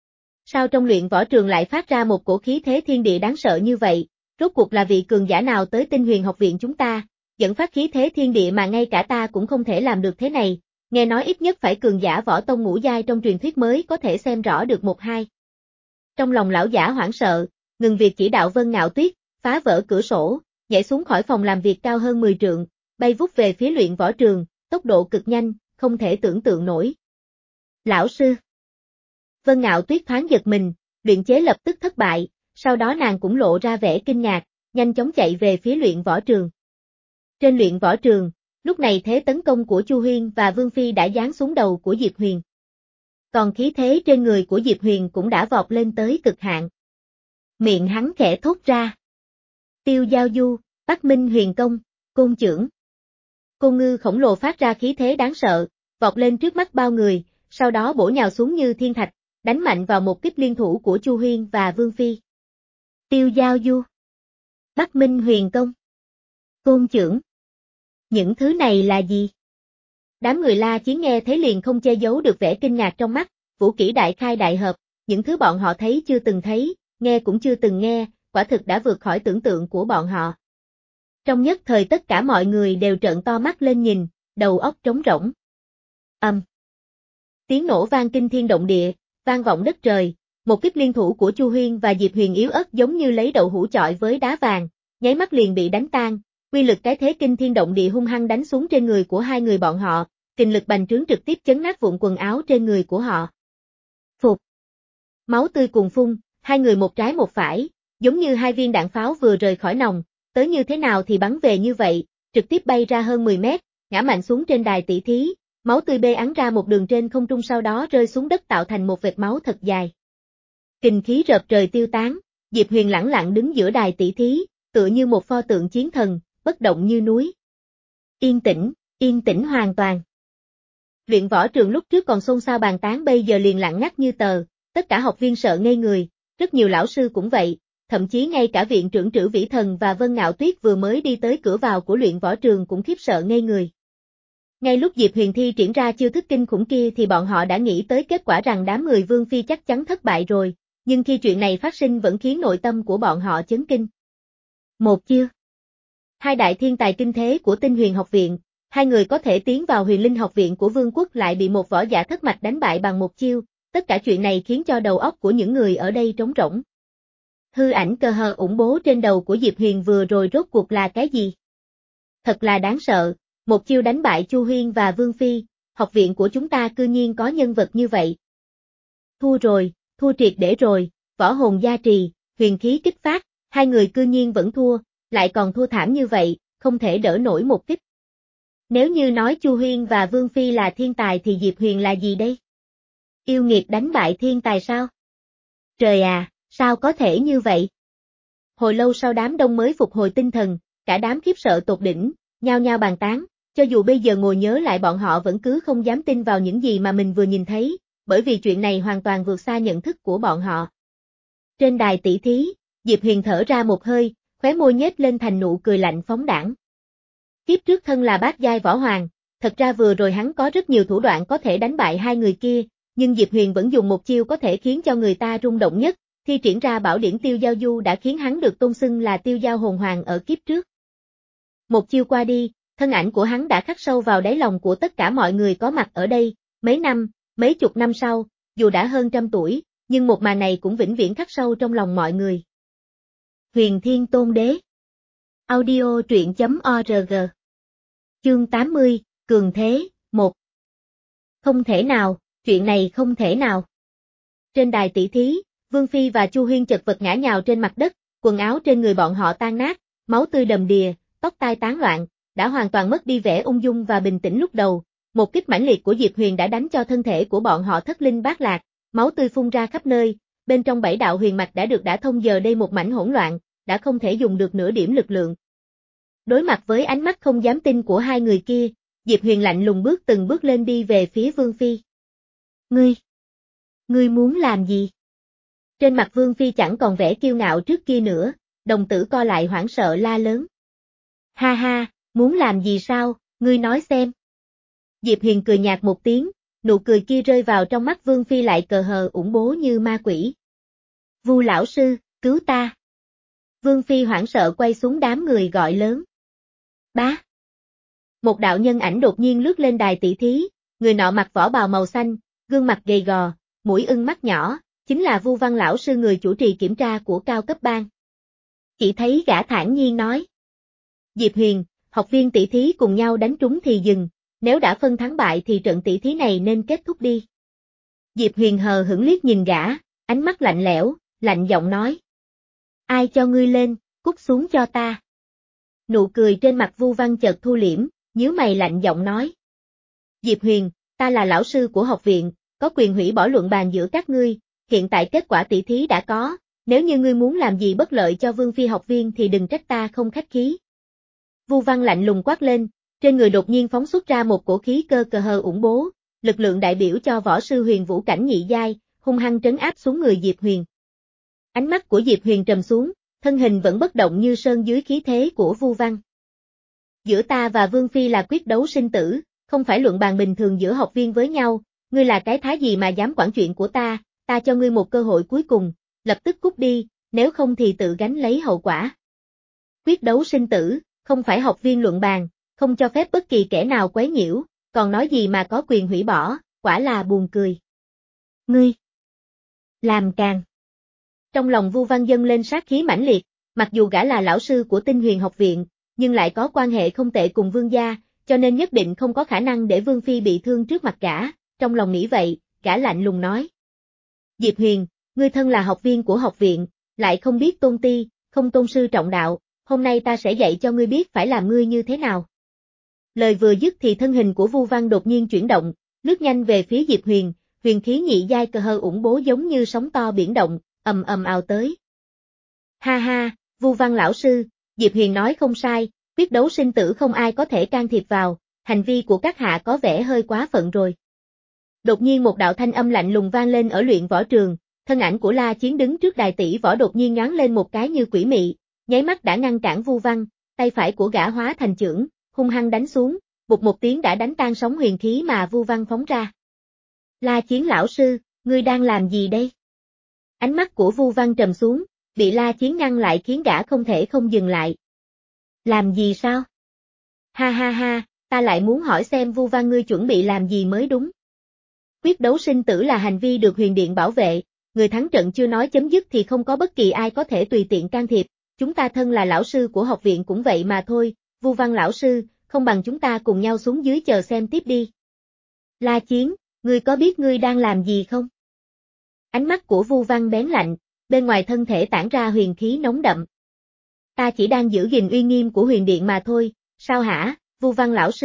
Sao trong luyện võ trường lại phát ra một cổ khí thế thiên địa đáng sợ như vậy, rốt cuộc là vị cường giả nào tới Tinh Huyền học viện chúng ta, dẫn phát khí thế thiên địa mà ngay cả ta cũng không thể làm được thế này, nghe nói ít nhất phải cường giả võ tông ngũ giai trong truyền thuyết mới có thể xem rõ được một hai. Trong lòng lão giả hoảng sợ, ngừng việc chỉ đạo Vân Ngạo Tuyết, phá vỡ cửa sổ, nhảy xuống khỏi phòng làm việc cao hơn mười trượng, bay vút về phía luyện võ trường, tốc độ cực nhanh, không thể tưởng tượng nổi. Lão sư! Vân Ngạo Tuyết thoáng giật mình, luyện chế lập tức thất bại, sau đó nàng cũng lộ ra vẻ kinh ngạc, nhanh chóng chạy về phía luyện võ trường. Trên luyện võ trường, lúc này thế tấn công của Chu Huyên và Vương Phi đã giáng xuống đầu của Diệp Huyền. Còn khí thế trên người của Diệp Huyền cũng đã vọt lên tới cực hạn. Miệng hắn khẽ thốt ra. Tiêu giao du, Bắc Minh huyền công, côn chưởng. Côn ngư khổng lồ phát ra khí thế đáng sợ, vọt lên trước mắt bao người, sau đó bổ nhào xuống như thiên thạch, đánh mạnh vào một kích liên thủ của Chu Huyên và Vương Phi. Tiêu giao du, Bắc Minh huyền công, côn chưởng. Những thứ này là gì? Đám người La Chiến nghe thấy liền không che giấu được vẻ kinh ngạc trong mắt, vũ kỹ đại khai đại hợp, những thứ bọn họ thấy chưa từng thấy, nghe cũng chưa từng nghe, quả thực đã vượt khỏi tưởng tượng của bọn họ. Trong nhất thời tất cả mọi người đều trợn to mắt lên nhìn, đầu óc trống rỗng. Ầm. Um. Tiếng nổ vang kinh thiên động địa, vang vọng đất trời, một kích liên thủ của Chu Huyên và Diệp Huyền yếu ớt giống như lấy đậu hũ chọi với đá vàng, nháy mắt liền bị đánh tan, uy lực cái thế kinh thiên động địa hung hăng đánh xuống trên người của hai người bọn họ, kình lực bành trướng trực tiếp chấn nát vụn quần áo trên người của họ. Phục. Máu tươi cuồn phun, hai người một trái một phải, giống như hai viên đạn pháo vừa rời khỏi nòng, tới như thế nào thì bắn về như vậy, trực tiếp bay ra hơn mười mét, ngã mạnh xuống trên đài tỷ thí, máu tươi bê ắn ra một đường trên không trung sau đó rơi xuống đất tạo thành một vệt máu thật dài. Kình khí rợp trời tiêu tán, Diệp Huyền lẳng lặng đứng giữa đài tỷ thí, tựa như một pho tượng chiến thần, bất động như núi. Yên tĩnh, yên tĩnh hoàn toàn. Luyện võ trường lúc trước còn xôn xao bàn tán bây giờ liền lặng ngắt như tờ, tất cả học viên sợ ngây người, rất nhiều lão sư cũng vậy, thậm chí ngay cả viện trưởng Trử Vĩ Thần và Vân Ngạo Tuyết vừa mới đi tới cửa vào của luyện võ trường cũng khiếp sợ ngây người. Ngay lúc Diệp Huyền thi triển ra chiêu thức kinh khủng kia thì bọn họ đã nghĩ tới kết quả rằng đám người Vương Phi chắc chắn thất bại rồi, nhưng khi chuyện này phát sinh vẫn khiến nội tâm của bọn họ chấn kinh. Một chiêu. Hai đại thiên tài kinh thế của Tinh Huyền học viện, hai người có thể tiến vào Huyền Linh học viện của Vương quốc lại bị một võ giả thất mạch đánh bại bằng một chiêu, tất cả chuyện này khiến cho đầu óc của những người ở đây trống rỗng. Hư ảnh cờ hờ ủng bố trên đầu của Diệp Huyền vừa rồi rốt cuộc là cái gì? Thật là đáng sợ, một chiêu đánh bại Chu Huyên và Vương Phi, học viện của chúng ta cư nhiên có nhân vật như vậy. Thua rồi, thua triệt để rồi, võ hồn gia trì, huyền khí kích phát, hai người cư nhiên vẫn thua, lại còn thua thảm như vậy, không thể đỡ nổi một kích. Nếu như nói Chu Huyên và Vương Phi là thiên tài thì Diệp Huyền là gì đây? Yêu nghiệt đánh bại thiên tài sao? Trời à, sao có thể như vậy? Hồi lâu sau đám đông mới phục hồi tinh thần, cả đám khiếp sợ tột đỉnh, nhao nhao bàn tán, cho dù bây giờ ngồi nhớ lại bọn họ vẫn cứ không dám tin vào những gì mà mình vừa nhìn thấy, bởi vì chuyện này hoàn toàn vượt xa nhận thức của bọn họ. Trên đài tỷ thí, Diệp Huyền thở ra một hơi, khóe môi nhếch lên thành nụ cười lạnh phóng đãng. Kiếp trước thân là bát giai võ hoàng, thật ra vừa rồi hắn có rất nhiều thủ đoạn có thể đánh bại hai người kia, nhưng Diệp Huyền vẫn dùng một chiêu có thể khiến cho người ta rung động nhất, thi triển ra bảo điển tiêu giao du đã khiến hắn được tôn xưng là tiêu giao hồn hoàng ở kiếp trước. Một chiêu qua đi, thân ảnh của hắn đã khắc sâu vào đáy lòng của tất cả mọi người có mặt ở đây, mấy năm, mấy chục năm sau, dù đã hơn trăm tuổi, nhưng một màn này cũng vĩnh viễn khắc sâu trong lòng mọi người. Huyền Thiên Tôn Đế. Audio truyện chấm org. Chương tám mươi, Cường Thế, một. Không thể nào, chuyện này không thể nào. Trên đài tỷ thí, Vương Phi và Chu Huyên chật vật ngã nhào trên mặt đất, quần áo trên người bọn họ tan nát, máu tươi đầm đìa, tóc tai tán loạn, đã hoàn toàn mất đi vẻ ung dung và bình tĩnh lúc đầu. Một kích mãnh liệt của Diệp Huyền đã đánh cho thân thể của bọn họ thất linh bát lạc, máu tươi phun ra khắp nơi, bên trong bảy đạo huyền mạch đã được đả thông, giờ đây một mảnh hỗn loạn, đã không thể dùng được nửa điểm lực lượng. Đối mặt với ánh mắt không dám tin của hai người kia, Diệp Huyền lạnh lùng bước từng bước lên đi về phía Vương Phi. Ngươi! Ngươi muốn làm gì? Trên mặt Vương Phi chẳng còn vẻ kiêu ngạo trước kia nữa, đồng tử co lại hoảng sợ la lớn. Ha ha, muốn làm gì sao, ngươi nói xem. Diệp Huyền cười nhạt một tiếng, nụ cười kia rơi vào trong mắt Vương Phi lại cờ hờ ủng bố như ma quỷ. Vu lão sư, cứu ta. Vương Phi hoảng sợ quay xuống đám người gọi lớn. Bá. Một đạo nhân ảnh đột nhiên lướt lên đài tỷ thí, người nọ mặc võ bào màu xanh, gương mặt gầy gò, mũi ưng mắt nhỏ, chính là Vu Văn lão sư, người chủ trì kiểm tra của cao cấp ban. Chỉ thấy gã thản nhiên nói. Diệp Huyền, học viên tỷ thí cùng nhau đánh trúng thì dừng, nếu đã phân thắng bại thì trận tỷ thí này nên kết thúc đi. Diệp Huyền hờ hững liếc nhìn gã, ánh mắt lạnh lẽo, lạnh giọng nói. Ai cho ngươi lên, cút xuống cho ta. Nụ cười trên mặt Vu Văn chợt thu liễm, nhíu mày lạnh giọng nói. Diệp Huyền, ta là lão sư của học viện, có quyền hủy bỏ luận bàn giữa các ngươi, hiện tại kết quả tỷ thí đã có, nếu như ngươi muốn làm gì bất lợi cho Vương Phi học viên thì đừng trách ta không khách khí. Vu Văn lạnh lùng quát lên, trên người đột nhiên phóng xuất ra một cổ khí cơ cờ hờ ủng bố, lực lượng đại biểu cho võ sư huyền vũ cảnh nhị giai, hung hăng trấn áp xuống người Diệp Huyền. Ánh mắt của Diệp Huyền trầm xuống, thân hình vẫn bất động như sơn dưới khí thế của Vu Văn. Giữa ta và Vương Phi là quyết đấu sinh tử, không phải luận bàn bình thường giữa học viên với nhau, ngươi là cái thái gì mà dám quản chuyện của ta, ta cho ngươi một cơ hội cuối cùng, lập tức cút đi, nếu không thì tự gánh lấy hậu quả. Quyết đấu sinh tử, không phải học viên luận bàn, không cho phép bất kỳ kẻ nào quấy nhiễu, còn nói gì mà có quyền hủy bỏ, quả là buồn cười. Ngươi! Làm càng! Trong lòng Vu Văn dâng lên sát khí mãnh liệt, mặc dù gã là lão sư của Tinh Huyền học viện, nhưng lại có quan hệ không tệ cùng Vương gia, cho nên nhất định không có khả năng để Vương Phi bị thương trước mặt gã, trong lòng nghĩ vậy, gã lạnh lùng nói. Diệp Huyền, ngươi thân là học viên của học viện, lại không biết tôn ti, không tôn sư trọng đạo, hôm nay ta sẽ dạy cho ngươi biết phải làm ngươi như thế nào. Lời vừa dứt thì thân hình của Vu Văn đột nhiên chuyển động, lướt nhanh về phía Diệp Huyền, huyền khí nhị giai cờ hờ ủng bố giống như sóng to biển động, ầm ầm ào tới. Ha ha, Vu Văn lão sư, Diệp Huyền nói không sai, quyết đấu sinh tử không ai có thể can thiệp vào, hành vi của các hạ có vẻ hơi quá phận rồi. Đột nhiên một đạo thanh âm lạnh lùng vang lên ở luyện võ trường, thân ảnh của La Chiến đứng trước đài tỷ võ đột nhiên nhoáng lên một cái như quỷ mị, nháy mắt đã ngăn cản Vu Văn, tay phải của gã hóa thành chưởng, hung hăng đánh xuống, bụt một tiếng đã đánh tan sóng huyền khí mà Vu Văn phóng ra. La Chiến lão sư, ngươi đang làm gì đây? Ánh mắt của Vu Văn trầm xuống, bị La Chiến ngăn lại khiến gã không thể không dừng lại. Làm gì sao? Ha ha ha, ta lại muốn hỏi xem Vu Văn ngươi chuẩn bị làm gì mới đúng. Quyết đấu sinh tử là hành vi được huyền điện bảo vệ, người thắng trận chưa nói chấm dứt thì không có bất kỳ ai có thể tùy tiện can thiệp, chúng ta thân là lão sư của học viện cũng vậy mà thôi, Vu Văn lão sư, không bằng chúng ta cùng nhau xuống dưới chờ xem tiếp đi. La Chiến, ngươi có biết ngươi đang làm gì không? Ánh mắt của Vu Văn bén lạnh, bên ngoài thân thể tản ra huyền khí nóng đậm. Ta chỉ đang giữ gìn uy nghiêm của huyền điện mà thôi, sao hả, Vu Văn lão sư,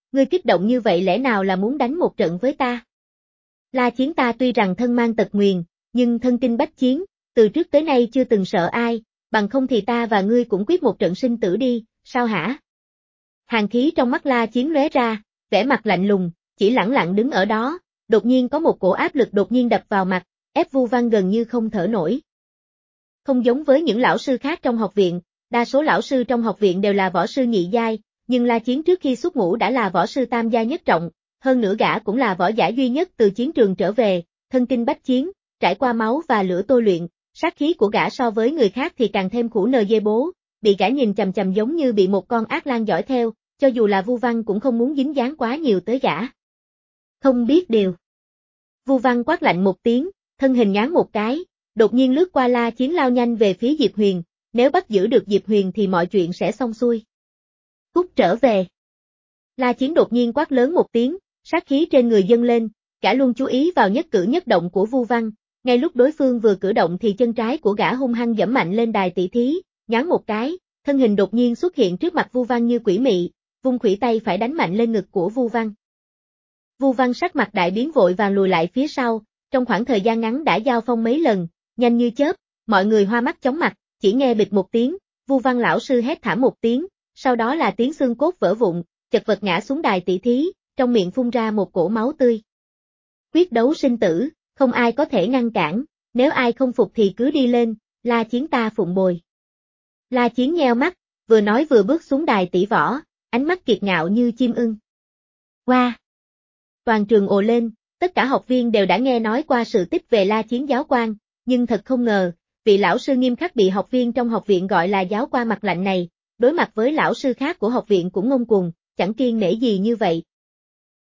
ngươi kích động như vậy lẽ nào là muốn đánh một trận với ta? La Chiến ta tuy rằng thân mang tật nguyền, nhưng thân kinh bách chiến, từ trước tới nay chưa từng sợ ai, bằng không thì ta và ngươi cũng quyết một trận sinh tử đi, sao hả? Hàn khí trong mắt La Chiến lóe ra, vẻ mặt lạnh lùng, chỉ lẳng lặng đứng ở đó, đột nhiên có một cổ áp lực đột nhiên đập vào mặt, ép Vu Văn gần như không thở nổi. Không giống với những lão sư khác trong học viện, đa số lão sư trong học viện đều là võ sư nhị giai, nhưng La Chiến trước khi xuất ngũ đã là võ sư tam giai nhất trọng, hơn nữa gã cũng là võ giả duy nhất từ chiến trường trở về, thân kinh bách chiến, trải qua máu và lửa tôi luyện, sát khí của gã so với người khác thì càng thêm khủ nờ dê bố, bị gã nhìn chằm chằm giống như bị một con ác lang dõi theo, cho dù là Vu Văn cũng không muốn dính dáng quá nhiều tới gã. Không biết điều. Vu Văn quát lạnh một tiếng, thân hình nhoáng một cái, đột nhiên lướt qua La Chiến lao nhanh về phía Diệp Huyền, nếu bắt giữ được Diệp Huyền thì mọi chuyện sẽ xong xuôi. Cút trở về. La Chiến đột nhiên quát lớn một tiếng, sát khí trên người dâng lên, gã luôn chú ý vào nhất cử nhất động của Vu Văn, ngay lúc đối phương vừa cử động thì chân trái của gã hung hăng giẫm mạnh lên đài tỷ thí, nhoáng một cái, thân hình đột nhiên xuất hiện trước mặt Vu Văn như quỷ mị, vung khuỷu tay phải đánh mạnh lên ngực của Vu Văn. Vu Văn sắc mặt đại biến vội vàng lùi lại phía sau, trong khoảng thời gian ngắn đã giao phong mấy lần, nhanh như chớp, mọi người hoa mắt chóng mặt, chỉ nghe bịch một tiếng, Vu Văn lão sư hét thảm một tiếng, sau đó là tiếng xương cốt vỡ vụn, chật vật ngã xuống đài tỷ thí, trong miệng phun ra một cổ máu tươi. Quyết đấu sinh tử, không ai có thể ngăn cản, nếu ai không phục thì cứ đi lên, La Chiến ta phụng bồi. La Chiến nheo mắt, vừa nói vừa bước xuống đài tỷ võ, ánh mắt kiệt ngạo như chim ưng. Qua! Wow. Toàn trường ồ lên, tất cả học viên đều đã nghe nói qua sự tích về La Chiến giáo quan, nhưng thật không ngờ, vị lão sư nghiêm khắc bị học viên trong học viện gọi là giáo quan mặt lạnh này, đối mặt với lão sư khác của học viện cũng ngông cuồng, chẳng kiêng nể gì như vậy,